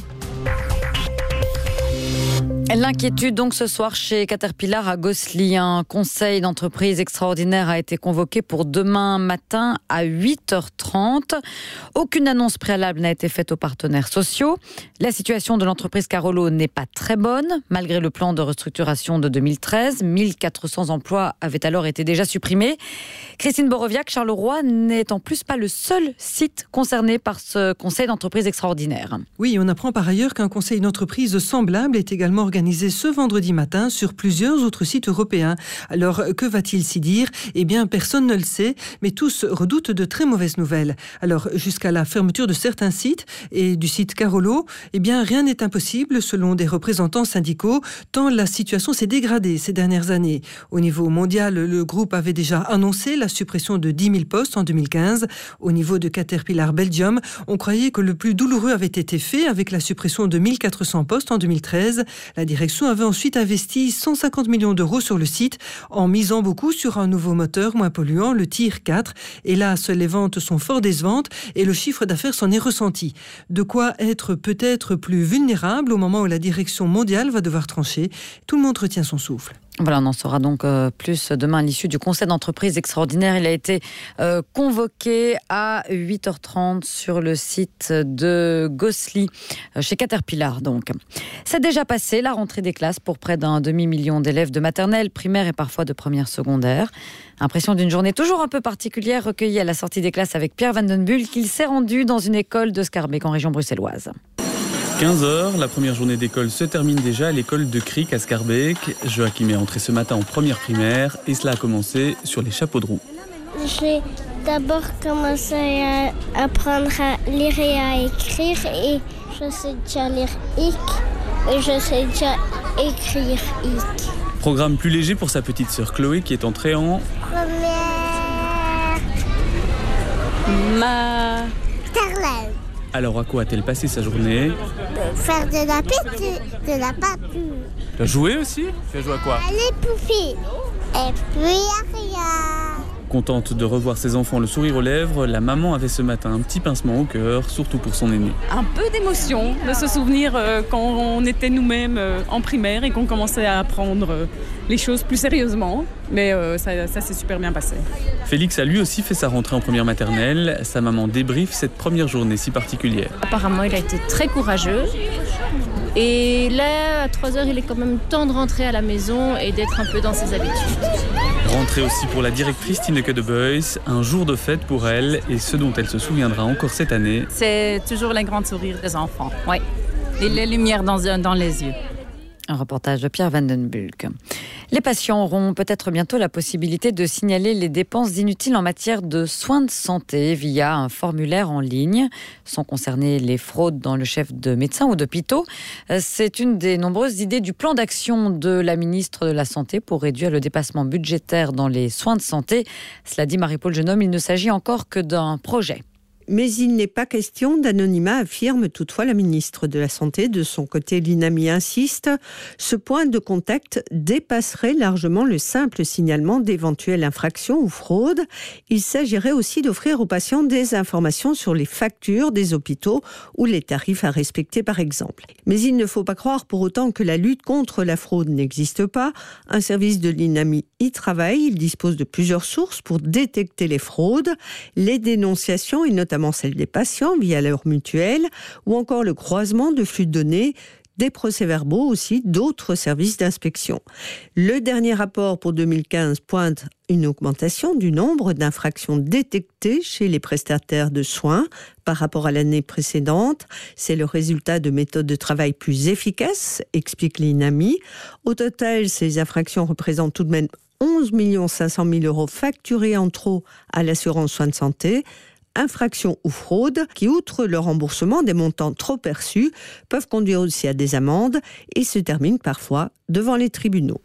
L'inquiétude donc ce soir chez Caterpillar à Gosselies. Un conseil d'entreprise extraordinaire a été convoqué pour demain matin à huit heures trente. Aucune annonce préalable n'a été faite aux partenaires sociaux. La situation de l'entreprise Carolo n'est pas très bonne. Malgré le plan de restructuration de deux mille treize, mille quatre cents emplois avaient alors été déjà supprimés. Christine Boroviac, Charleroi n'est en plus pas le seul site concerné par ce conseil d'entreprise extraordinaire. Oui, on apprend par ailleurs qu'un conseil d'entreprise semblable est également organisé organisé ce vendredi matin sur plusieurs autres sites européens. Alors, que va-t-il s'y dire ? Eh bien, personne ne le sait, mais tous redoutent de très mauvaises nouvelles. Alors, jusqu'à la fermeture de certains sites et du site Carolo, eh bien, rien n'est impossible selon des représentants syndicaux, tant la situation s'est dégradée ces dernières années. Au niveau mondial, le groupe avait déjà annoncé la suppression de dix mille postes en deux mille quinze. Au niveau de Caterpillar Belgium, on croyait que le plus douloureux avait été fait avec la suppression de mille quatre cents postes en deux mille treize. La direction avait ensuite investi cent cinquante millions d'euros sur le site en misant beaucoup sur un nouveau moteur moins polluant, le Tier quatre. Hélas, les ventes sont fort décevantes et le chiffre d'affaires s'en est ressenti. De quoi être peut-être plus vulnérable au moment où la direction mondiale va devoir trancher. Tout le monde retient son souffle. Voilà, on en saura donc euh, plus demain à l'issue du conseil d'entreprise extraordinaire. Il a été euh, convoqué à huit heures trente sur le site de Gosselies, euh, chez Caterpillar donc. C'est déjà passé la rentrée des classes pour près d'un demi-million d'élèves de maternelle, primaire et parfois de première secondaire. Impression d'une journée toujours un peu particulière recueillie à la sortie des classes avec Pierre Van Den Bulck, qu'il s'est rendu dans une école de Schaerbeek en région bruxelloise. quinze heures, la première journée d'école se termine déjà à l'école de Cric à Schaerbeek. Joachim est entré ce matin en première primaire et cela a commencé sur les chapeaux de roue. J'ai d'abord commencé à apprendre à lire et à écrire et je sais déjà lire hic et je sais déjà écrire hic. Programme plus léger pour sa petite sœur Chloé qui est entrée en... Première... Ma... Terlaine. Alors à quoi a-t-elle passé sa journée ? Faire de la peinture, de la peinture. Tu as joué aussi ? Tu as joué à quoi ? Les poupées. Et puis à rien. Contente de revoir ses enfants le sourire aux lèvres, la maman avait ce matin un petit pincement au cœur, surtout pour son aîné. Un peu d'émotion de se souvenir euh, quand on était nous-mêmes euh, en primaire et qu'on commençait à apprendre euh, les choses plus sérieusement. Mais euh, ça, ça s'est super bien passé. Félix a lui aussi fait sa rentrée en première maternelle. Sa maman débriefe cette première journée si particulière. Apparemment, il a été très courageux. Et là, à trois heures, il est quand même temps de rentrer à la maison et d'être un peu dans ses habitudes. Rentrée aussi pour la directrice Tineke de Boys, un jour de fête pour elle et ce dont elle se souviendra encore cette année. C'est toujours les grands sourires des enfants, oui. Et les lumières dans, dans les yeux. Un reportage de Pierre Van Den Bulck. Les patients auront peut-être bientôt la possibilité de signaler les dépenses inutiles en matière de soins de santé via un formulaire en ligne. Sans concerner les fraudes dans le chef de médecin ou d'hôpitaux. C'est une des nombreuses idées du plan d'action de la ministre de la Santé pour réduire le dépassement budgétaire dans les soins de santé. Cela dit Marie-Paule Genome, il ne s'agit encore que d'un projet. Mais il n'est pas question d'anonymat, affirme toutefois la ministre de la Santé. De son côté, l'INAMI insiste. Ce point de contact dépasserait largement le simple signalement d'éventuelles infractions ou fraudes. Il s'agirait aussi d'offrir aux patients des informations sur les factures des hôpitaux ou les tarifs à respecter, par exemple. Mais il ne faut pas croire pour autant que la lutte contre la fraude n'existe pas. Un service de l'INAMI y travaille. Il dispose de plusieurs sources pour détecter les fraudes, les dénonciations et notamment celles des patients via leur mutuelle ou encore le croisement de flux de données, des procès-verbaux aussi d'autres services d'inspection. Le dernier rapport pour deux mille quinze pointe une augmentation du nombre d'infractions détectées chez les prestataires de soins par rapport à l'année précédente. C'est le résultat de méthodes de travail plus efficaces, explique l'INAMI. Au total, ces infractions représentent tout de même onze millions cinq cent mille euros facturés en trop à l'assurance soins de santé. Infractions ou fraudes qui, outre le remboursement des montants trop perçus, peuvent conduire aussi à des amendes et se terminent parfois devant les tribunaux.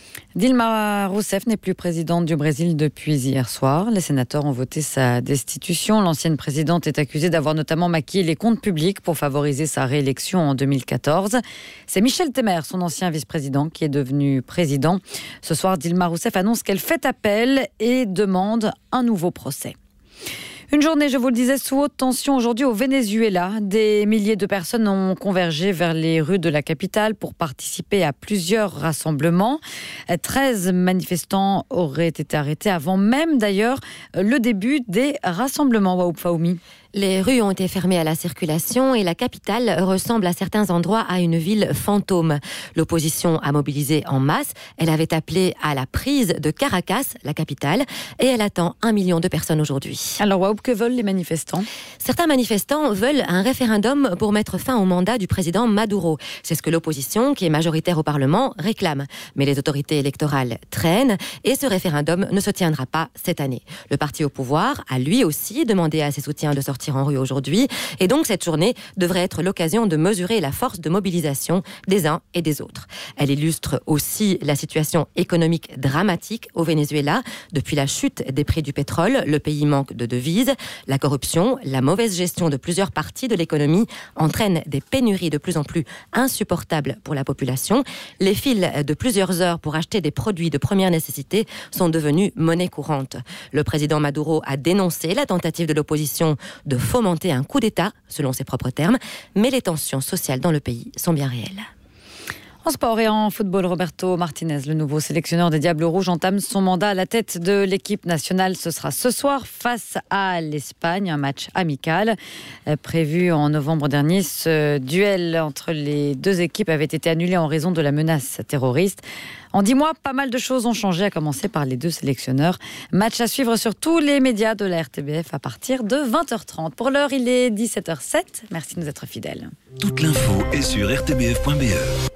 Dilma Rousseff n'est plus présidente du Brésil depuis hier soir. Les sénateurs ont voté sa destitution. L'ancienne présidente est accusée d'avoir notamment maquillé les comptes publics pour favoriser sa réélection en deux mille quatorze. C'est Michel Temer, son ancien vice-président, qui est devenu président. Ce soir, Dilma Rousseff annonce qu'elle fait appel et demande un nouveau procès. Une journée, je vous le disais, sous haute tension aujourd'hui au Venezuela. Des milliers de personnes ont convergé vers les rues de la capitale pour participer à plusieurs rassemblements. treize manifestants auraient été arrêtés avant même d'ailleurs le début des rassemblements. Waoup Faoumi. Les rues ont été fermées à la circulation et la capitale ressemble à certains endroits à une ville fantôme. L'opposition a mobilisé en masse. Elle avait appelé à la prise de Caracas, la capitale, et elle attend un million de personnes aujourd'hui. Alors, Waoup, que veulent les manifestants ? Certains manifestants veulent un référendum pour mettre fin au mandat du président Maduro. C'est ce que l'opposition, qui est majoritaire au Parlement, réclame. Mais les autorités électorales traînent et ce référendum ne se tiendra pas cette année. Le parti au pouvoir a lui aussi demandé à ses soutiens de sortir en rue aujourd'hui. Et donc, cette journée devrait être l'occasion de mesurer la force de mobilisation des uns et des autres. Elle illustre aussi la situation économique dramatique au Venezuela. Depuis la chute des prix du pétrole, le pays manque de devises. La corruption, la mauvaise gestion de plusieurs parties de l'économie entraînent des pénuries de plus en plus insupportables pour la population. Les files de plusieurs heures pour acheter des produits de première nécessité sont devenues monnaie courante. Le président Maduro a dénoncé la tentative de l'opposition de fomenter un coup d'État, selon ses propres termes, mais les tensions sociales dans le pays sont bien réelles. En sport et en football, Roberto Martinez, le nouveau sélectionneur des Diables Rouges, entame son mandat à la tête de l'équipe nationale. Ce sera ce soir face à l'Espagne, un match amical. Prévu en novembre dernier, ce duel entre les deux équipes avait été annulé en raison de la menace terroriste. En dix mois, pas mal de choses ont changé, à commencer par les deux sélectionneurs. Match à suivre sur tous les médias de la R T B F à partir de vingt heures trente. Pour l'heure, il est dix-sept heures zéro sept. Merci de nous être fidèles. Toute l'info est sur r t b f point b e.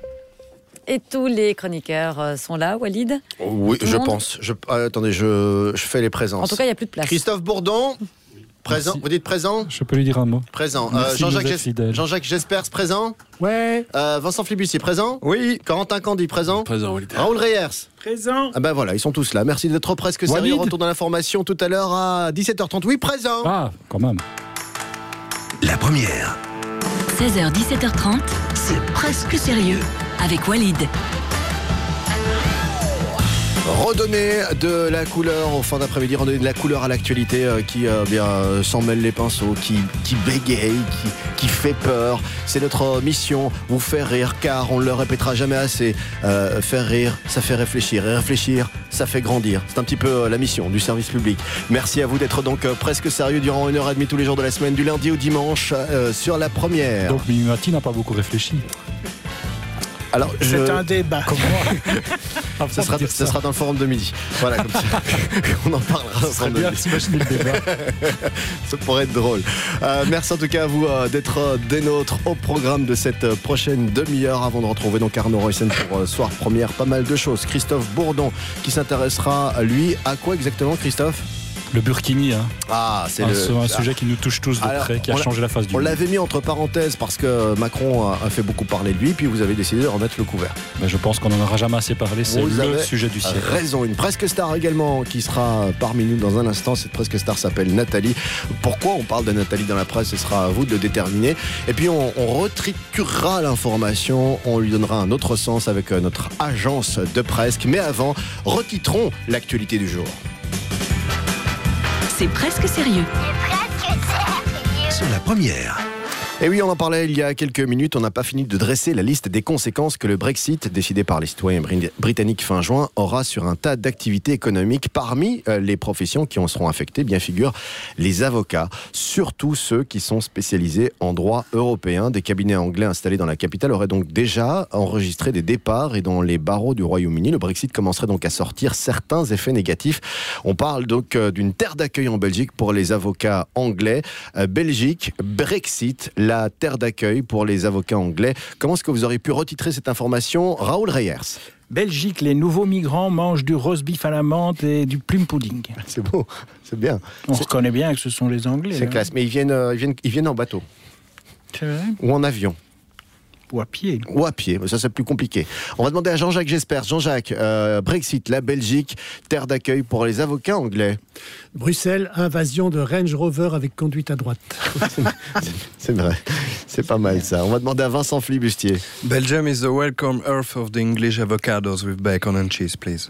Et tous les chroniqueurs sont là, Walid ? Oui, je monde. pense. Je, euh, attendez, je, je fais les présences. En tout cas, il n'y a plus de place. Christophe Bourdon, présent. Merci. Vous dites présent ? Je peux lui dire un mot. Présent. Euh, Jean-Jacques, Ges- Jean-Jacques Jespers, présent ? Ouais. Euh, Vincent Flibussier, présent ? Oui. Corentin Candy, présent ? Présent, Walid. Raoul Reyers ? Présent. Ah ben voilà, ils sont tous là. Merci d'être presque sérieux. Walid. Retour dans l'information tout à l'heure à dix-sept heures trente. Oui, présent. Ah, quand même. La première. seize heures dix-sept heures trente, c'est presque sérieux avec Walid. Redonner de la couleur au fin d'après-midi, redonner de la couleur à l'actualité euh, qui euh, bien euh, s'en mêle les pinceaux, qui, qui bégaye, qui, qui fait peur. C'est notre mission, vous faire rire, car on ne le répétera jamais assez. Euh, faire rire, ça fait réfléchir, et réfléchir, ça fait grandir. C'est un petit peu euh, la mission du service public. Merci à vous d'être donc euh, presque sérieux durant une heure et demie tous les jours de la semaine, du lundi au dimanche, euh, sur la première. Donc Mimimati n'a pas beaucoup réfléchi. Alors, je... C'est un débat. Comment ça sera, ça sera dans le forum de midi. Voilà, comme ça. On en parlera dans le forum de midi. S'imaginer le débat. Ça pourrait être drôle. Euh, merci en tout cas à vous euh, d'être euh, des nôtres au programme de cette euh, prochaine demi-heure avant de retrouver donc Arnaud Roysen pour euh, Soir Première. Pas mal de choses. Christophe Bourdon qui s'intéressera, lui, à quoi exactement, Christophe ? Le Burkini, hein. Ah, c'est un, le... un sujet qui nous touche tous de Alors, près, qui a changé la face du on monde. On l'avait mis entre parenthèses parce que Macron a fait beaucoup parler de lui, puis vous avez décidé de remettre le couvert. Ben, je pense qu'on n'en aura jamais assez parlé, c'est vous le sujet du siècle. Raison, une presque star également qui sera parmi nous dans un instant. Cette presque star s'appelle Nathalie. Pourquoi on parle de Nathalie dans la presse, ce sera à vous de le déterminer. Et puis on, on retriturera l'information, on lui donnera un autre sens avec notre agence de presque. Mais avant, retitrons l'actualité du jour. C'est presque sérieux. C'est la première. Et oui, on en parlait il y a quelques minutes, on n'a pas fini de dresser la liste des conséquences que le Brexit, décidé par les citoyens britanniques fin juin, aura sur un tas d'activités économiques. Parmi les professions qui en seront affectées, bien figurent les avocats, surtout ceux qui sont spécialisés en droit européen. Des cabinets anglais installés dans la capitale auraient donc déjà enregistré des départs et dans les barreaux du Royaume-Uni, le Brexit commencerait donc à sortir certains effets négatifs. On parle donc d'une terre d'accueil en Belgique pour les avocats anglais. Belgique, Brexit, la terre d'accueil pour les avocats anglais. Comment est-ce que vous aurez pu retitrer cette information, Raoul Reyers? Belgique, les nouveaux migrants mangent du roast beef à la menthe et du plum pudding. C'est beau, c'est bien. On c'est... reconnaît bien que ce sont les Anglais. C'est là. classe, mais ils viennent, euh, ils, viennent, ils viennent en bateau. C'est vrai? Ou en avion. Ou à pied. Ou à pied, ça c'est plus compliqué. On va demander à Jean-Jacques Jespers. Jean-Jacques, euh, Brexit, la Belgique, terre d'accueil pour les avocats anglais. Bruxelles, invasion de Range Rover avec conduite à droite. C'est vrai, c'est pas mal ça. On va demander à Vincent Flibustier. Belgium is the welcome earth of the English avocados with bacon and cheese, please.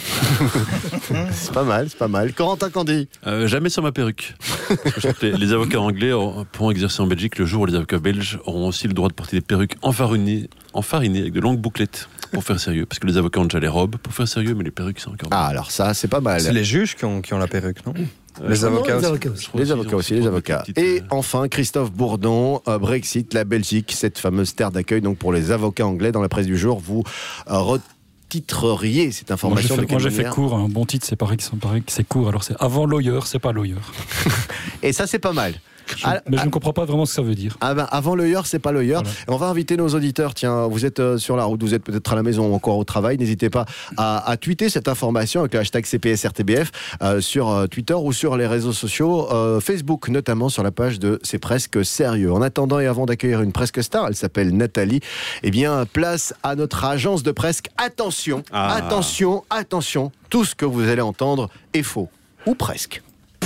C'est pas mal, c'est pas mal. Corentin Candy. Euh, jamais sur ma perruque. Parce que je crois que les, les avocats anglais pourront exercer en Belgique le jour où les avocats belges auront aussi le droit de porter des perruques enfarinées, enfarinées avec de longues bouclettes pour faire sérieux. Parce que les avocats ont déjà les robes pour faire sérieux, mais les perruques c'est encore. Ah, alors ça, c'est pas mal. C'est les juges qui ont, qui ont la perruque, non? Euh, les, avocats non, les aussi. avocats aussi. Les avocats aussi, les avocats. Petite, Et euh... enfin, Christophe Bourdon, euh, Brexit, la Belgique, cette fameuse terre d'accueil donc pour les avocats anglais. Dans la presse du jour, vous euh, retitreriez cette information. Moi, j'ai fait, de moi, j'ai fait manière court, un bon titre, c'est pareil, c'est pareil que c'est court. Alors c'est avant lawyer, c'est pas lawyer. Et ça, c'est pas mal. Je, ah, mais je ah, ne comprends pas vraiment ce que ça veut dire. Ah ben, avant le heure, c'est pas le heure. Voilà. On va inviter nos auditeurs. Tiens, vous êtes euh, sur la route, vous êtes peut-être à la maison ou encore au travail. N'hésitez pas à, à tweeter cette information avec le hashtag C P S R T B F euh, sur euh, Twitter ou sur les réseaux sociaux, euh, Facebook notamment, sur la page de C'est presque sérieux. En attendant et avant d'accueillir une presque star, elle s'appelle Nathalie. Eh bien, place à notre agence de presque. Attention, ah. attention, attention. Tout ce que vous allez entendre est faux. Ou presque.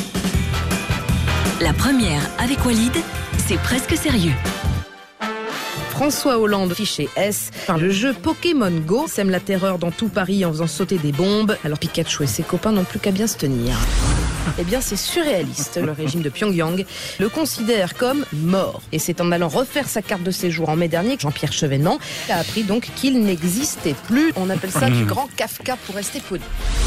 La première avec Walid, c'est presque sérieux. François Hollande, fiché S, par le jeu Pokémon Go, sème la terreur dans tout Paris en faisant sauter des bombes. Alors Pikachu et ses copains n'ont plus qu'à bien se tenir. Eh bien, c'est surréaliste. Le régime de Pyongyang le considère comme mort. Et c'est en allant refaire sa carte de séjour en mai dernier que Jean-Pierre Chevènement a appris donc qu'il n'existait plus. On appelle ça du grand Kafka pour rester poli.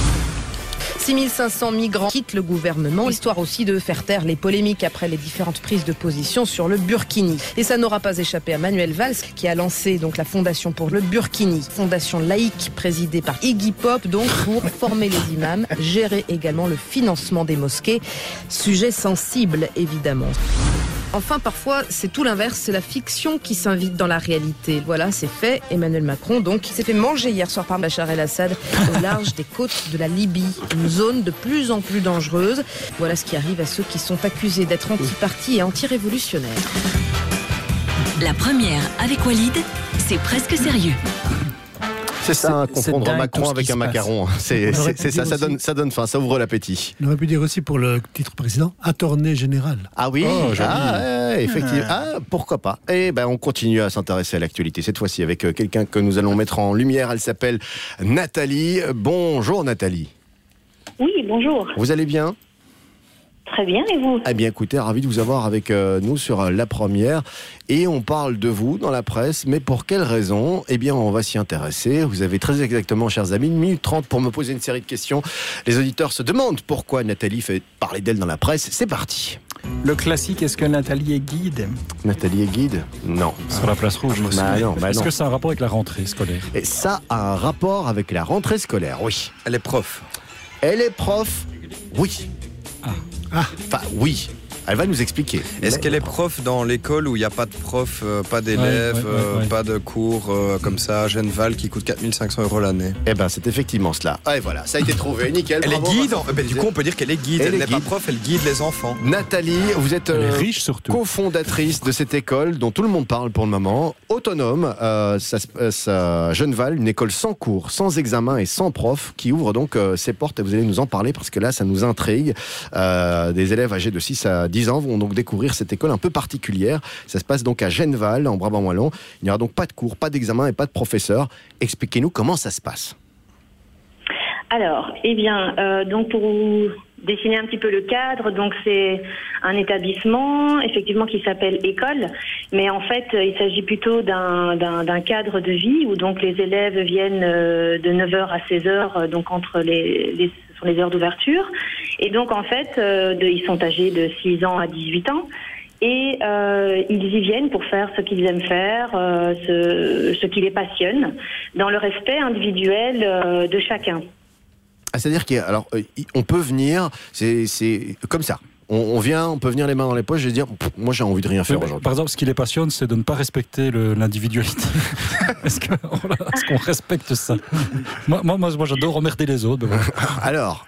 six mille cinq cents migrants quittent le gouvernement, histoire aussi de faire taire les polémiques après les différentes prises de position sur le Burkini. Et ça n'aura pas échappé à Manuel Valls, qui a lancé donc la Fondation pour le Burkini, fondation laïque présidée par Iggy Pop, donc pour former les imams, gérer également le financement des mosquées. Sujet sensible, évidemment. Enfin, parfois, c'est tout l'inverse, c'est la fiction qui s'invite dans la réalité. Voilà, c'est fait. Emmanuel Macron, donc, s'est fait manger hier soir par Bachar el-Assad au large des côtes de la Libye. Une zone de plus en plus dangereuse. Voilà ce qui arrive à ceux qui sont accusés d'être anti-parti et anti-révolutionnaires. La première avec Walid, c'est presque sérieux. C'est ça, hein, confondre Macron avec un macaron. C'est, c'est, c'est ça, ça donne, ça donne faim, ça ouvre l'appétit. On aurait pu dire aussi pour le titre président, attorney général. Ah oui, oh, ah, ouais, effectivement. Ah, pourquoi pas. Et ben, on continue à s'intéresser à l'actualité, cette fois-ci avec quelqu'un que nous allons mettre en lumière. Elle s'appelle Nathalie. Bonjour Nathalie. Oui, bonjour. Vous allez bien ? Très bien, et vous ? Eh bien, écoutez, ravi de vous avoir avec euh, nous sur euh, La Première. Et on parle de vous dans la presse, mais pour quelle raison ? Eh bien, on va s'y intéresser. Vous avez très exactement, chers amis, une minute trente pour me poser une série de questions. Les auditeurs se demandent pourquoi Nathalie fait parler d'elle dans la presse. C'est parti. Le classique, est-ce que Nathalie est guide ? Nathalie est guide ? Non. Sur la place rouge, aussi. Bah non, bah est-ce non. que ça a un rapport avec la rentrée scolaire ? Et ça a un rapport avec la rentrée scolaire, oui. Elle est prof. Elle est prof, oui. Ah. Ah. Enfin, oui. Elle va nous expliquer. Est-ce qu'elle est prof dans l'école où il n'y a pas de prof, euh, pas d'élèves, ouais, ouais, ouais, ouais. Euh, pas de cours euh, comme ça, Genval qui coûte quatre mille cinq cents euros l'année ? Eh ben, c'est effectivement cela. Ah, et voilà, ça a été trouvé, nickel. Elle bravo, est guide, en... ben, du coup on peut dire qu'elle est guide. Elle, elle n'est pas prof, elle guide les enfants. Nathalie, vous êtes euh, riche surtout. Cofondatrice de cette école dont tout le monde parle pour le moment, autonome, euh, ça, ça, Genval, une école sans cours, sans examen et sans prof, qui ouvre donc euh, ses portes. Et vous allez nous en parler parce que là, ça nous intrigue. Euh, des élèves âgés de six à dix ans vont donc découvrir cette école un peu particulière. Ça se passe donc à Genval, en Brabant wallon. Il n'y aura donc pas de cours, pas d'examen et pas de professeur. Expliquez-nous comment ça se passe. Alors, eh bien, euh, donc pour vous dessiner un petit peu le cadre, donc c'est un établissement, effectivement, qui s'appelle école, mais en fait, il s'agit plutôt d'un, d'un, d'un cadre de vie où donc les élèves viennent euh, de neuf heures à seize heures, donc entre les, les, ce sont les heures d'ouverture, et donc en fait, euh, de, ils sont âgés de six ans à dix-huit ans, et euh, ils y viennent pour faire ce qu'ils aiment faire, euh, ce, ce qui les passionne, dans le respect individuel euh, de chacun. Ah, c'est-à-dire qu'on peut venir, c'est, c'est comme ça. On, on vient, on peut venir les mains dans les poches et dire, moi j'ai envie de rien faire oui, aujourd'hui. Par exemple, ce qui les passionne, c'est de ne pas respecter le, l'individualité. Est-ce, que, est-ce qu'on respecte ça? moi, moi, moi, j'adore emmerder les autres. Voilà. Alors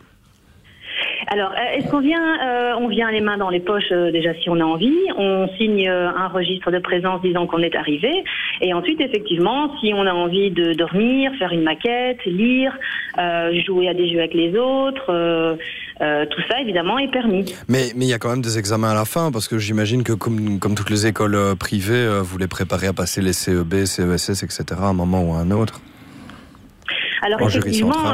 Alors, est-ce qu'on vient, euh, on vient les mains dans les poches euh, déjà si on a envie, on signe euh, un registre de présence disant qu'on est arrivé, et ensuite effectivement, si on a envie de dormir, faire une maquette, lire, euh, jouer à des jeux avec les autres, euh, euh, tout ça évidemment est permis. Mais mais il y a quand même des examens à la fin, parce que j'imagine que comme comme toutes les écoles euh, privées, euh, vous les préparez à passer les C E B, C E S S, et cetera à un moment ou à un autre. Alors en effectivement.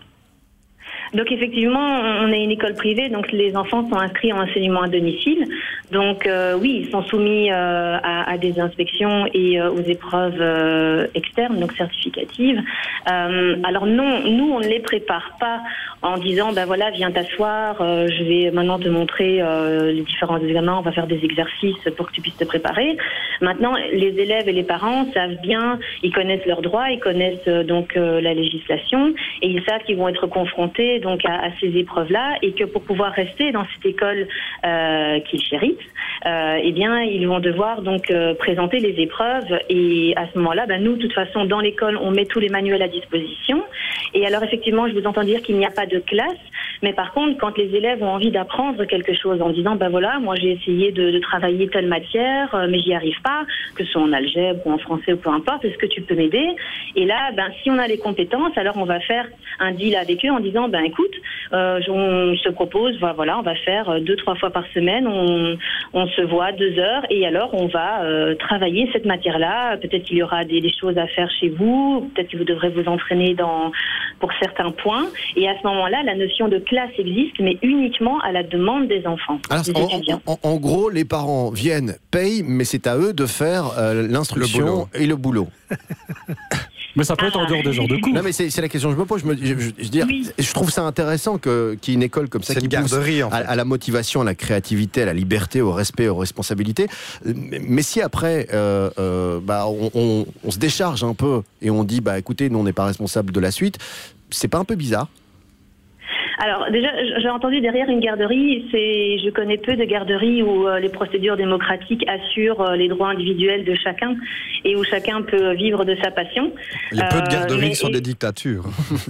Donc effectivement, on est une école privée, donc les enfants sont inscrits en enseignement à domicile. Donc euh, oui, ils sont soumis euh, à, à des inspections et euh, aux épreuves euh, externes, donc certificatives. Euh, alors non, nous on ne les prépare pas en disant ben voilà, viens t'asseoir, euh, je vais maintenant te montrer euh, les différents examens, on va faire des exercices pour que tu puisses te préparer. Maintenant, les élèves et les parents savent bien, ils connaissent leurs droits, ils connaissent euh, donc euh, la législation et ils savent qu'ils vont être confrontés donc à, à ces épreuves-là et que pour pouvoir rester dans cette école euh, qu'ils chérissent, euh, eh bien ils vont devoir donc euh, présenter les épreuves et à ce moment-là, ben, nous de toute façon dans l'école on met tous les manuels à disposition et alors effectivement je vous entends dire qu'il n'y a pas de classe, mais par contre quand les élèves ont envie d'apprendre quelque chose en disant ben voilà moi j'ai essayé de, de travailler telle matière euh, mais j'y arrive pas, que ce soit en algèbre ou en français ou peu importe, est-ce que tu peux m'aider? Et là ben si on a les compétences alors on va faire un deal avec eux en disant ben écoute, euh, on se propose, voilà, on va faire deux, trois fois par semaine, on, on se voit deux heures et alors on va euh, travailler cette matière-là. Peut-être qu'il y aura des, des choses à faire chez vous, peut-être que vous devrez vous entraîner dans, pour certains points. Et à ce moment-là, la notion de classe existe, mais uniquement à la demande des enfants. Alors, des en, en, en gros, les parents viennent, payent, mais c'est à eux de faire euh, l'instruction le et le boulot. Mais ça peut être en dehors des genres de cours. Non, mais c'est, c'est la question que je me pose. Je, me, je, je, je, dire, oui. je trouve ça intéressant que, qu'il y ait une école comme ça c'est qui une pousse garderie, en fait. à, à la motivation, à la créativité, à la liberté, au respect, aux responsabilités. Mais, mais si après, euh, euh, bah, on, on, on se décharge un peu et on dit, bah, écoutez, nous, on n'est pas responsable de la suite, c'est pas un peu bizarre? Alors déjà, j'ai entendu derrière une garderie, c'est, je connais peu de garderies où euh, les procédures démocratiques assurent euh, les droits individuels de chacun et où chacun peut vivre de sa passion. Il y a peu de garderies mais, qui sont et... des dictatures.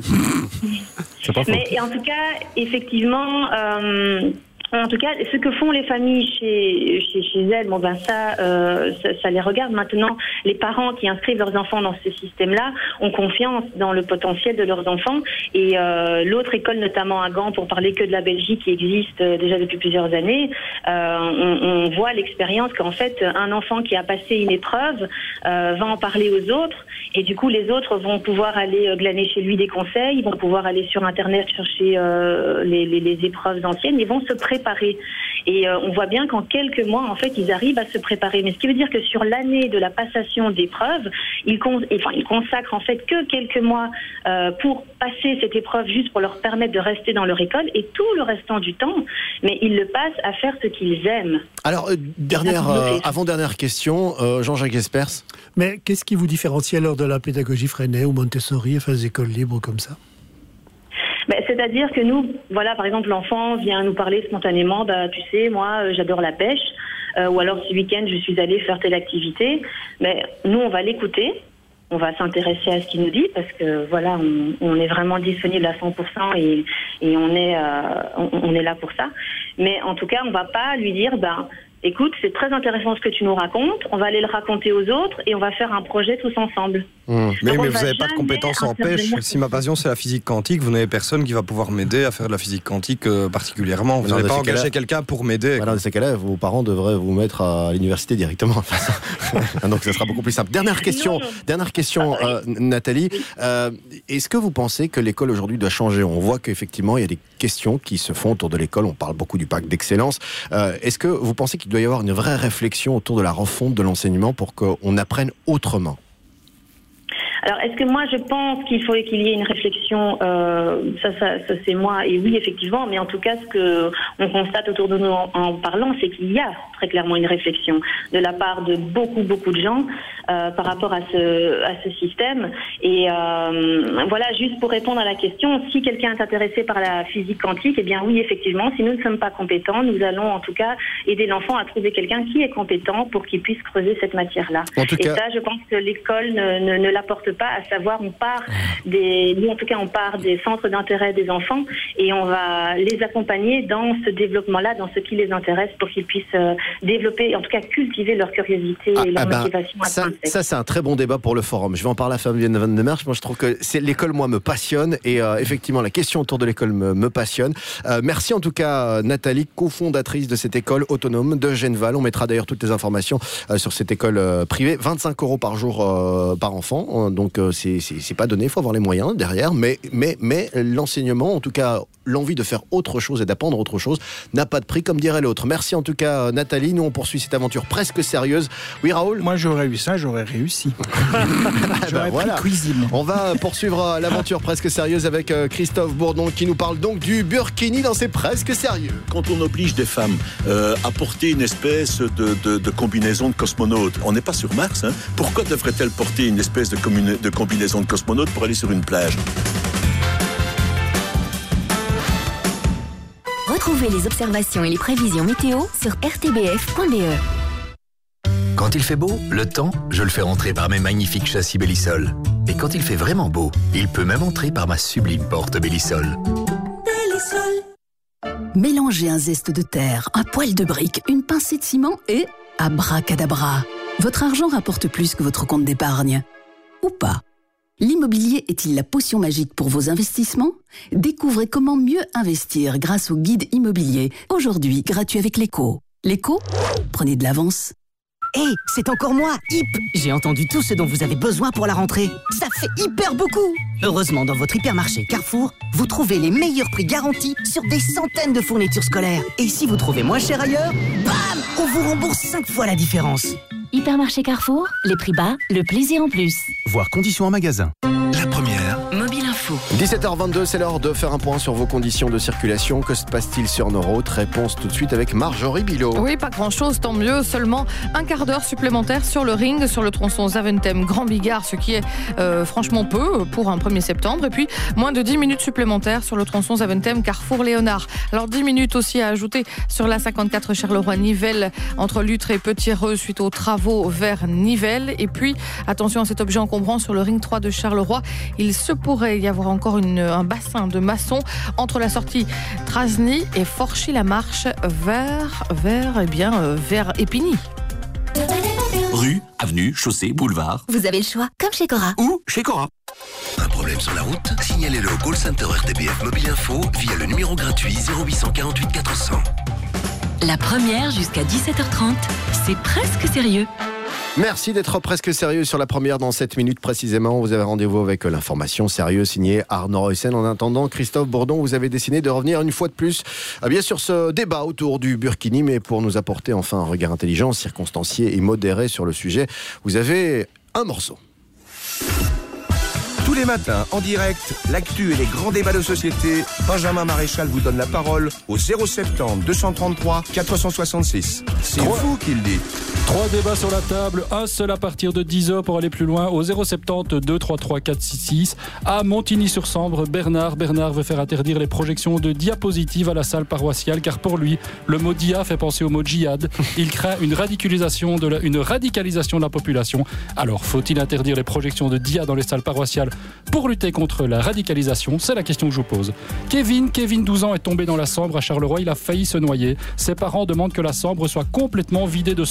C'est pas faux. Mais et en tout cas, effectivement... Euh, En tout cas, ce que font les familles chez, chez, chez elles, bon ben ça, euh, ça, ça les regarde. Maintenant, les parents qui inscrivent leurs enfants dans ce système-là ont confiance dans le potentiel de leurs enfants. Et euh, l'autre école, notamment à Gand, pour parler que de la Belgique, qui existe déjà depuis plusieurs années, euh, on, on voit l'expérience qu'en fait, un enfant qui a passé une épreuve euh, va en parler aux autres. Et du coup, les autres vont pouvoir aller glaner chez lui des conseils, vont pouvoir aller sur Internet chercher euh, les, les, les épreuves anciennes et vont se préparer. Et euh, on voit bien qu'en quelques mois, en fait, ils arrivent à se préparer. Mais ce qui veut dire que sur l'année de la passation d'épreuves, ils, con- enfin, ils consacrent en fait que quelques mois euh, pour passer cette épreuve, juste pour leur permettre de rester dans leur école, et tout le restant du temps, mais ils le passent à faire ce qu'ils aiment. Alors, euh, dernière, euh, avant-dernière question, euh, Jean-Jacques Espers. Mais qu'est-ce qui vous différencie alors de la pédagogie Freinet ou Montessori, enfin des écoles libres comme ça? Ben, c'est-à-dire que nous, voilà, par exemple, l'enfant vient nous parler spontanément, bah, tu sais, moi, euh, j'adore la pêche, euh, ou alors ce week-end, je suis allée faire telle activité. Mais nous, on va l'écouter, on va s'intéresser à ce qu'il nous dit, parce que voilà, on, on est vraiment disponible à cent pour cent et, et on est, euh, on, on est là pour ça. Mais en tout cas, on va pas lui dire, ben, écoute, c'est très intéressant ce que tu nous racontes, on va aller le raconter aux autres et on va faire un projet tous ensemble. Mmh. Mais, Donc, mais on vous va n'avez pas de jamais compétences en pêche. intervenir. Si ma passion c'est la physique quantique, vous n'avez personne qui va pouvoir m'aider à faire de la physique quantique euh, particulièrement. Vous Non, n'allez dans pas ces engager cas-là- quelqu'un pour m'aider. Voilà, dans ces cas-là, vos parents devraient vous mettre à l'université directement. Donc ça sera beaucoup plus simple. Dernière question, dernière question euh, Nathalie. Euh, est-ce que vous pensez que l'école aujourd'hui doit changer ? On voit qu'effectivement, il y a des questions qui se font autour de l'école. On parle beaucoup du pacte d'excellence. Euh, est-ce que vous pensez qu'il doit y avoir une vraie réflexion autour de la refonte de l'enseignement pour qu'on apprenne autrement ? Alors, est-ce que moi, je pense qu'il faut qu'il y ait une réflexion, euh, ça, ça, ça c'est moi, et oui, effectivement, mais en tout cas, ce que on constate autour de nous en, en parlant, c'est qu'il y a très clairement une réflexion de la part de beaucoup, beaucoup de gens euh, par rapport à ce, à ce système. Et euh, voilà, juste pour répondre à la question, si quelqu'un est intéressé par la physique quantique, eh bien oui, effectivement, si nous ne sommes pas compétents, nous allons en tout cas aider l'enfant à trouver quelqu'un qui est compétent pour qu'il puisse creuser cette matière-là. En tout et cas- ça, je pense que l'école ne, ne, ne l'apporte pas, à savoir, on part des, nous en tout cas, on part des centres d'intérêt des enfants et on va les accompagner dans ce développement-là, dans ce qui les intéresse, pour qu'ils puissent euh, développer, en tout cas cultiver leur curiosité Ah, et leur ah ben, motivation ça, intrinsèque. ça, c'est un très bon débat pour le forum. Je vais en parler à Fabienne Van der Merch. Moi, je trouve que c'est, l'école, moi, me passionne. Et euh, effectivement, la question autour de l'école me, me passionne. Euh, merci en tout cas, Nathalie, cofondatrice de cette école autonome de Genneval. On mettra d'ailleurs toutes les informations euh, sur cette école euh, privée. vingt-cinq euros par jour euh, par enfant. Donc, euh, c'est, c'est, c'est pas donné. Il faut avoir les moyens derrière. Mais, mais, mais l'enseignement, en tout cas, l'envie de faire autre chose et d'apprendre autre chose, n'a pas de prix, comme dirait l'autre. Merci en tout cas, Nathalie. Nous, on poursuit cette aventure presque sérieuse. Oui, Raoul ? Moi, j'aurais eu ça, j'aurais réussi. J'aurais Ben voilà. pris cuisine. On va poursuivre l'aventure presque sérieuse avec Christophe Bourdon qui nous parle donc du burkini dans ses presque sérieux. Quand on oblige des femmes euh, à porter une espèce de, de, de combinaison de cosmonaute, on n'est pas sur Mars, hein, pourquoi devrait-elle porter une espèce de, commune, de combinaison de cosmonaute pour aller sur une plage ? Retrouvez les observations et les prévisions météo sur r t b f point b e. Quand il fait beau, le temps, je le fais rentrer par mes magnifiques châssis Bellisol. Et quand il fait vraiment beau, il peut même entrer par ma sublime porte Bellisol. Mélangez un zeste de terre, un poil de brique, une pincée de ciment et abracadabra. Votre argent rapporte plus que votre compte d'épargne. Ou pas. L'immobilier est-il la potion magique pour vos investissements ? Découvrez comment mieux investir grâce au guide immobilier. Aujourd'hui, gratuit avec l'écho. L'écho ? Prenez de l'avance. Hé, hey, c'est encore moi, Hip. J'ai entendu tout ce dont vous avez besoin pour la rentrée. Ça fait hyper beaucoup. Heureusement, dans votre hypermarché Carrefour, vous trouvez les meilleurs prix garantis sur des centaines de fournitures scolaires. Et si vous trouvez moins cher ailleurs, bam, on vous rembourse cinq fois la différence. Hypermarché Carrefour, les prix bas, le plaisir en plus. Voir conditions en magasin. La première. Mobile Info. dix-sept heures vingt-deux, c'est l'heure de faire un point sur vos conditions de circulation. Que se passe-t-il sur nos routes ? Réponse tout de suite avec Marjorie Bilot. Oui, pas grand-chose, tant mieux. Seulement un quart d'heure supplémentaire sur le ring, sur le tronçon Zaventem-Grand Bigard, ce qui est euh, franchement peu pour un premier septembre. Et puis, moins de dix minutes supplémentaires sur le tronçon Zaventem-Carrefour-Léonard. Alors, dix minutes aussi à ajouter sur la cinquante-quatre Charleroi-Nivelles, entre Lutre et Petit-Reux, suite aux travaux vers Nivelles. Et puis, attention à cet objet encombrant sur le ring trois de Charleroi. Il se pourrait y avoir encore une, un bassin de maçons entre la sortie Trasny et Forchy-la-Marche vers, vers, eh bien, euh, vers Épigny. Rue, avenue, chaussée, boulevard. Vous avez le choix, comme chez Cora. Ou chez Cora. Un problème sur la route ? Signalez-le au call center R T B F Mobile Info via le numéro gratuit zéro huit cent quarante-huit quatre cents. La première jusqu'à dix-sept heures trente, c'est presque sérieux. Merci d'être presque sérieux sur la première dans sept minutes précisément. Vous avez rendez-vous avec l'information sérieuse signée Arnaud Reussen. En attendant, Christophe Bourdon, vous avez décidé de revenir une fois de plus bien sûr ce débat autour du burkini, mais pour nous apporter enfin un regard intelligent, circonstancié et modéré sur le sujet, vous avez un morceau. Tous les matins, en direct, l'actu et les grands débats de société, Benjamin Maréchal vous donne la parole au zéro soixante-dix, deux cent trente-trois, quatre cent soixante-six. C'est Trois. vous qui le dites. Trois débats sur la table, un seul à partir de dix heures pour aller plus loin au zéro soixante-dix, deux cent trente-trois, quatre cent soixante-six. À Montigny-sur-Sambre, Bernard. Bernard veut faire interdire les projections de diapositives à la salle paroissiale car pour lui, le mot dia fait penser au mot djihad. Il craint une radicalisation de la, une radicalisation de la population. Alors, faut-il interdire les projections de dia dans les salles paroissiales pour lutter contre la radicalisation? C'est la question que je vous pose. Kevin, Kevin, douze ans, est tombé dans la Sambre à Charleroi. Il a failli se noyer. Ses parents demandent que la Sambre soit complètement vidée de son eau.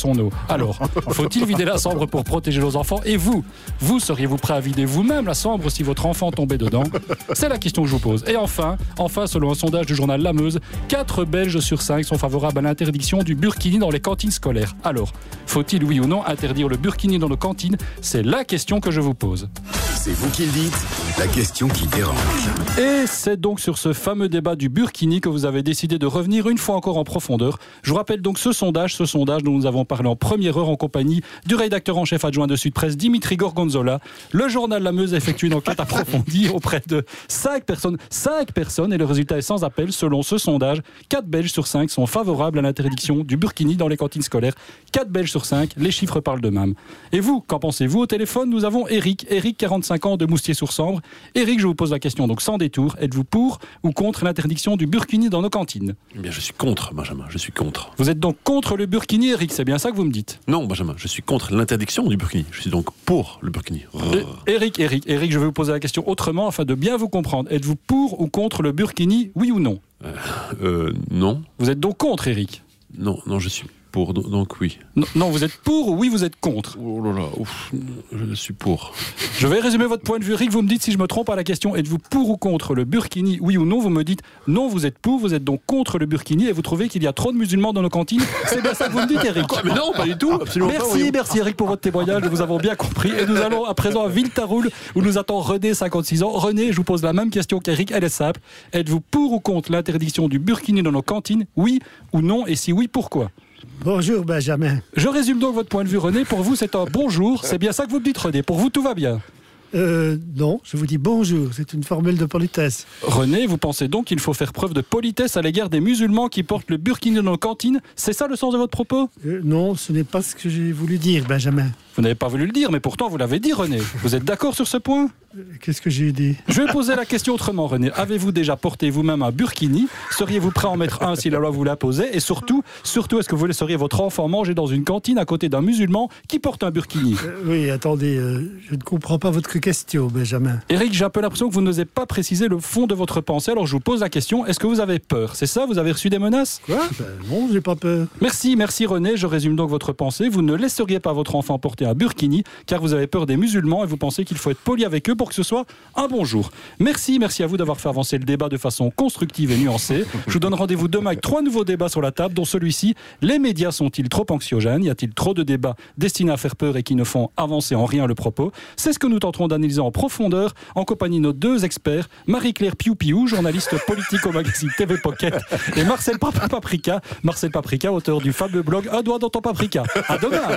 Alors, faut-il vider la Sambre pour protéger nos enfants? Et vous, vous seriez-vous prêt à vider vous-même la Sambre si votre enfant tombait dedans? C'est la question que je vous pose. Et enfin, enfin, selon un sondage du journal La Meuse, quatre Belges sur cinq sont favorables à l'interdiction du burkini dans les cantines scolaires. Alors, faut-il, oui ou non, interdire le burkini dans nos cantines? C'est la question que je vous pose. C'est vous qui le dites, la question qui dérange. Et c'est donc sur ce fameux débat du burkini que vous avez décidé de revenir une fois encore en profondeur. Je vous rappelle donc ce sondage, ce sondage dont nous avons parlé en première heure en compagnie du rédacteur en chef adjoint de Sud Presse, Dimitri Gorgonzola. Le journal La Meuse a effectué une enquête approfondie auprès de cinq personnes, cinq personnes, et le résultat est sans appel. Selon ce sondage, quatre Belges sur cinq sont favorables à l'interdiction du burkini dans les cantines scolaires. quatre Belges sur cinq, les chiffres parlent d'eux-mêmes. Et vous, qu'en pensez-vous? Au téléphone, nous avons Eric, Eric, quarante-cinq ans, de Moustier-sur-Sambre. Eric, je vous pose la question donc sans détour. Êtes-vous pour ou contre l'interdiction du burkini dans nos cantines? Eh bien, je suis contre, Benjamin, je suis contre. Vous êtes donc contre le burkini, Eric, c'est bien ça que vous me dites? Non, Benjamin, je suis contre l'interdiction du burkini. Je suis donc pour le burkini. Et, Eric, Eric, Eric, je vais vous poser la question autrement afin de bien vous comprendre. Êtes-vous pour ou contre le burkini, oui ou non? Euh, euh, non. Vous êtes donc contre, Eric? Non, non, je suis pour, donc oui. Non, non, vous êtes pour ou oui, vous êtes contre? Oh là là, ouf, je suis pour. Je vais résumer votre point de vue, Eric. Vous me dites si je me trompe à la question. Êtes-vous pour ou contre le burkini, oui ou non? Vous me dites non, vous êtes pour, vous êtes donc contre le burkini et vous trouvez qu'il y a trop de musulmans dans nos cantines. C'est bien ça que vous me dites, Eric? Quoi, mais non, pas du tout. Absolument merci, pas, oui. merci Eric pour votre témoignage. Nous avons bien compris. Et nous allons à présent à Villetaroul où nous attend René, cinquante-six ans. René, je vous pose la même question qu'Eric. Elle est simple. Êtes-vous pour ou contre l'interdiction du burkini dans nos cantines, oui ou non? Et si oui, pourquoi? Bonjour Benjamin. Je résume donc votre point de vue, René. Pour vous, c'est un bonjour. C'est bien ça que vous me dites, René. Pour vous, tout va bien? Euh, non, je vous dis bonjour, c'est une formule de politesse. René, vous pensez donc qu'il faut faire preuve de politesse à l'égard des musulmans qui portent le burkini dans nos cantines? C'est ça le sens de votre propos? euh, Non, ce n'est pas ce que j'ai voulu dire, Benjamin. Vous n'avez pas voulu le dire, mais pourtant vous l'avez dit, René. Vous êtes d'accord sur ce point? Qu'est-ce que j'ai dit? Je vais poser la question autrement, René. Avez-vous déjà porté vous-même un burkini? Seriez-vous prêt à en mettre un si la loi vous l'imposait? Et surtout, surtout, est-ce que vous laisseriez votre enfant manger dans une cantine à côté d'un musulman qui porte un burkini? euh, Oui, attendez, euh, je ne comprends pas votre question, Benjamin. Eric, j'ai un peu l'impression que vous n'osez pas préciser le fond de votre pensée, alors je vous pose la question, est-ce que vous avez peur? C'est ça? Vous avez reçu des menaces? Quoi? Ben non, j'ai pas peur. Merci, merci René. Je résume donc votre pensée. Vous ne laisseriez pas votre enfant porter un burkini car vous avez peur des musulmans et vous pensez qu'il faut être poli avec eux pour que ce soit un bonjour. Merci, merci à vous d'avoir fait avancer le débat de façon constructive et nuancée. Je vous donne rendez-vous demain avec trois nouveaux débats sur la table, dont celui-ci. Les médias sont-ils trop anxiogènes? Y a-t-il trop de débats destinés à faire peur et qui ne font avancer en rien le propos? C'est ce que nous tenterons d'analyser en profondeur en compagnie de nos deux experts, Marie-Claire Piou-Piou, journaliste politique au magazine T V Pocket, et Marcel Paprika, Marcel Paprika, auteur du fameux blog Un doigt dans ton paprika. À demain.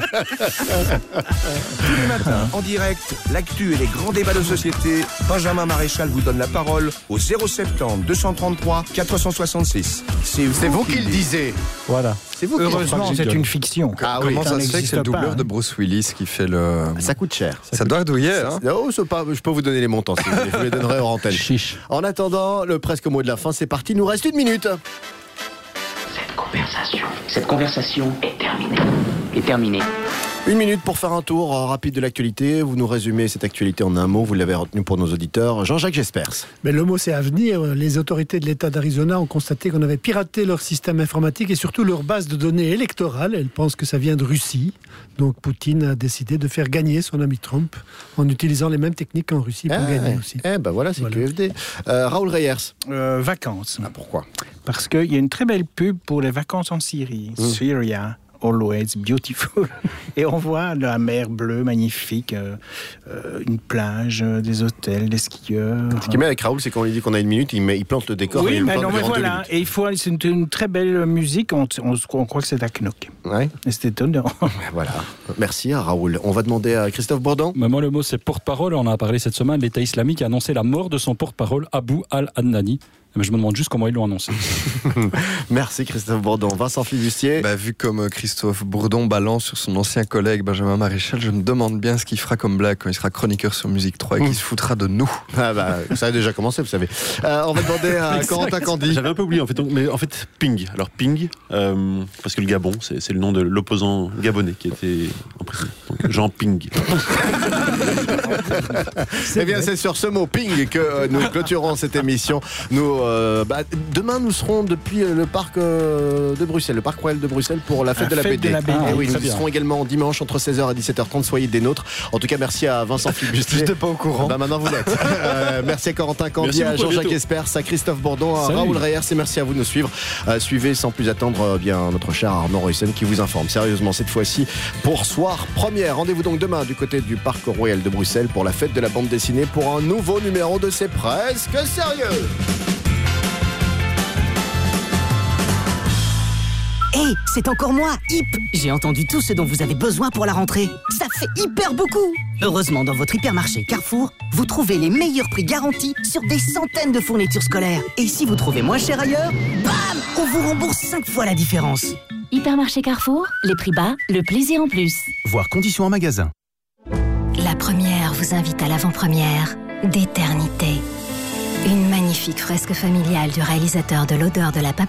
Tous les matins, en direct, l'actu et les grands débats de société. Benjamin Maréchal vous donne la parole au zéro soixante-dix, deux cent trente-trois, quatre cent soixante-six. C'est vous, C'est vous qui qui le disiez. Voilà. C'est vous qui Heureusement, c'est une fiction. Ah oui, Comment ça ça se fait que n'existe c'est le pas, doubleur hein. de Bruce Willis qui fait le... Ça coûte cher. Ça doit douiller, hein. Oh, c'est pas, je peux vous donner les montants si vous voulez. Je vous les donnerai hors antenne. Chiche. En attendant, le presque mot de la fin, c'est parti. Il nous reste une minute. Cette conversation, cette conversation est terminée. Est terminée. Une minute pour faire un tour euh, rapide de l'actualité. Vous nous résumez cette actualité en un mot. Vous l'avez retenu pour nos auditeurs. Jean-Jacques Jespers. Mais le mot c'est à venir. Les autorités de l'État d'Arizona ont constaté qu'on avait piraté leur système informatique et surtout leur base de données électorales. Elles pensent que ça vient de Russie. Donc Poutine a décidé de faire gagner son ami Trump en utilisant les mêmes techniques qu'en Russie pour Ah, gagner aussi. Eh ben voilà, c'est Voilà. Q F D. Euh, Raoul Reyers. Euh, vacances. Ah, pourquoi? Parce qu'il y a une très belle pub pour les vacances en Syrie. Mmh. Syria, always beautiful. Et on voit la mer bleue magnifique, euh, euh, une plage, euh, des hôtels, des skieurs. Ce qui est bien avec Raoul, c'est qu'on lui dit qu'on a une minute, il, met, il plante le décor. et Oui, il mais plante non, mais durant deux voilà. minutes. Et il faut, c'est une, une très belle musique. On, on, on croit que c'est à Knock. Ouais. Et c'est étonnant. Voilà. Merci à Raoul. On va demander à Christophe Bourdon. Mais moi, le mot, c'est porte-parole. On en a parlé cette semaine. L'État islamique a annoncé la mort de son porte-parole, Abou al-Adnani. Mais je me demande juste comment ils l'ont annoncé. Merci Christophe Bourdon. Vincent Flibustier. Bah, vu comme Christophe Bourdon balance sur son ancien collègue Benjamin Maréchal, je me demande bien ce qu'il fera comme blague quand il sera chroniqueur sur Musique trois et qu'il se foutra de nous. Ah bah, ça a déjà commencé, vous savez. Euh, on va demander à Corentin Candy. J'avais un peu oublié en fait, donc, mais en fait Ping. Alors Ping, euh, parce que le Gabon, c'est, c'est le nom de l'opposant gabonais qui était en prison. Donc Jean Ping. Eh bien, c'est sur ce mot Ping que euh, nous clôturons cette émission. Nous Euh, bah, demain, nous serons depuis le parc euh, de Bruxelles, le parc Royal de Bruxelles pour la fête, de, la fête B D. de la B D. Ah, et oui, nous y serons également dimanche entre seize heures et dix-sept heures trente. Soyez des nôtres. En tout cas, merci à Vincent Flibustier. J'étais pas au courant. Bah, maintenant, vous l'êtes. euh, merci à Corentin Candy, à Jean-Jacques Espers, à Christophe Bourdon, à Salut. Raoul Reyers. Et merci à vous de nous suivre. Euh, suivez sans plus attendre euh, bien notre cher Arnaud Roysen qui vous informe sérieusement cette fois-ci pour Soir Première. Rendez-vous donc demain du côté du parc Royal de Bruxelles pour la fête de la bande dessinée pour un nouveau numéro de C'est presque sérieux. Hé, hey, c'est encore moi, Hip. J'ai entendu tout ce dont vous avez besoin pour la rentrée. Ça fait hyper beaucoup. Heureusement, dans votre hypermarché Carrefour, vous trouvez les meilleurs prix garantis sur des centaines de fournitures scolaires. Et si vous trouvez moins cher ailleurs, bam, on vous rembourse cinq fois la différence. Hypermarché Carrefour, les prix bas, le plaisir en plus. Voir conditions en magasin. La première vous invite à l'avant-première d'Éternité. Une magnifique fresque familiale du réalisateur de l'odeur de la papille.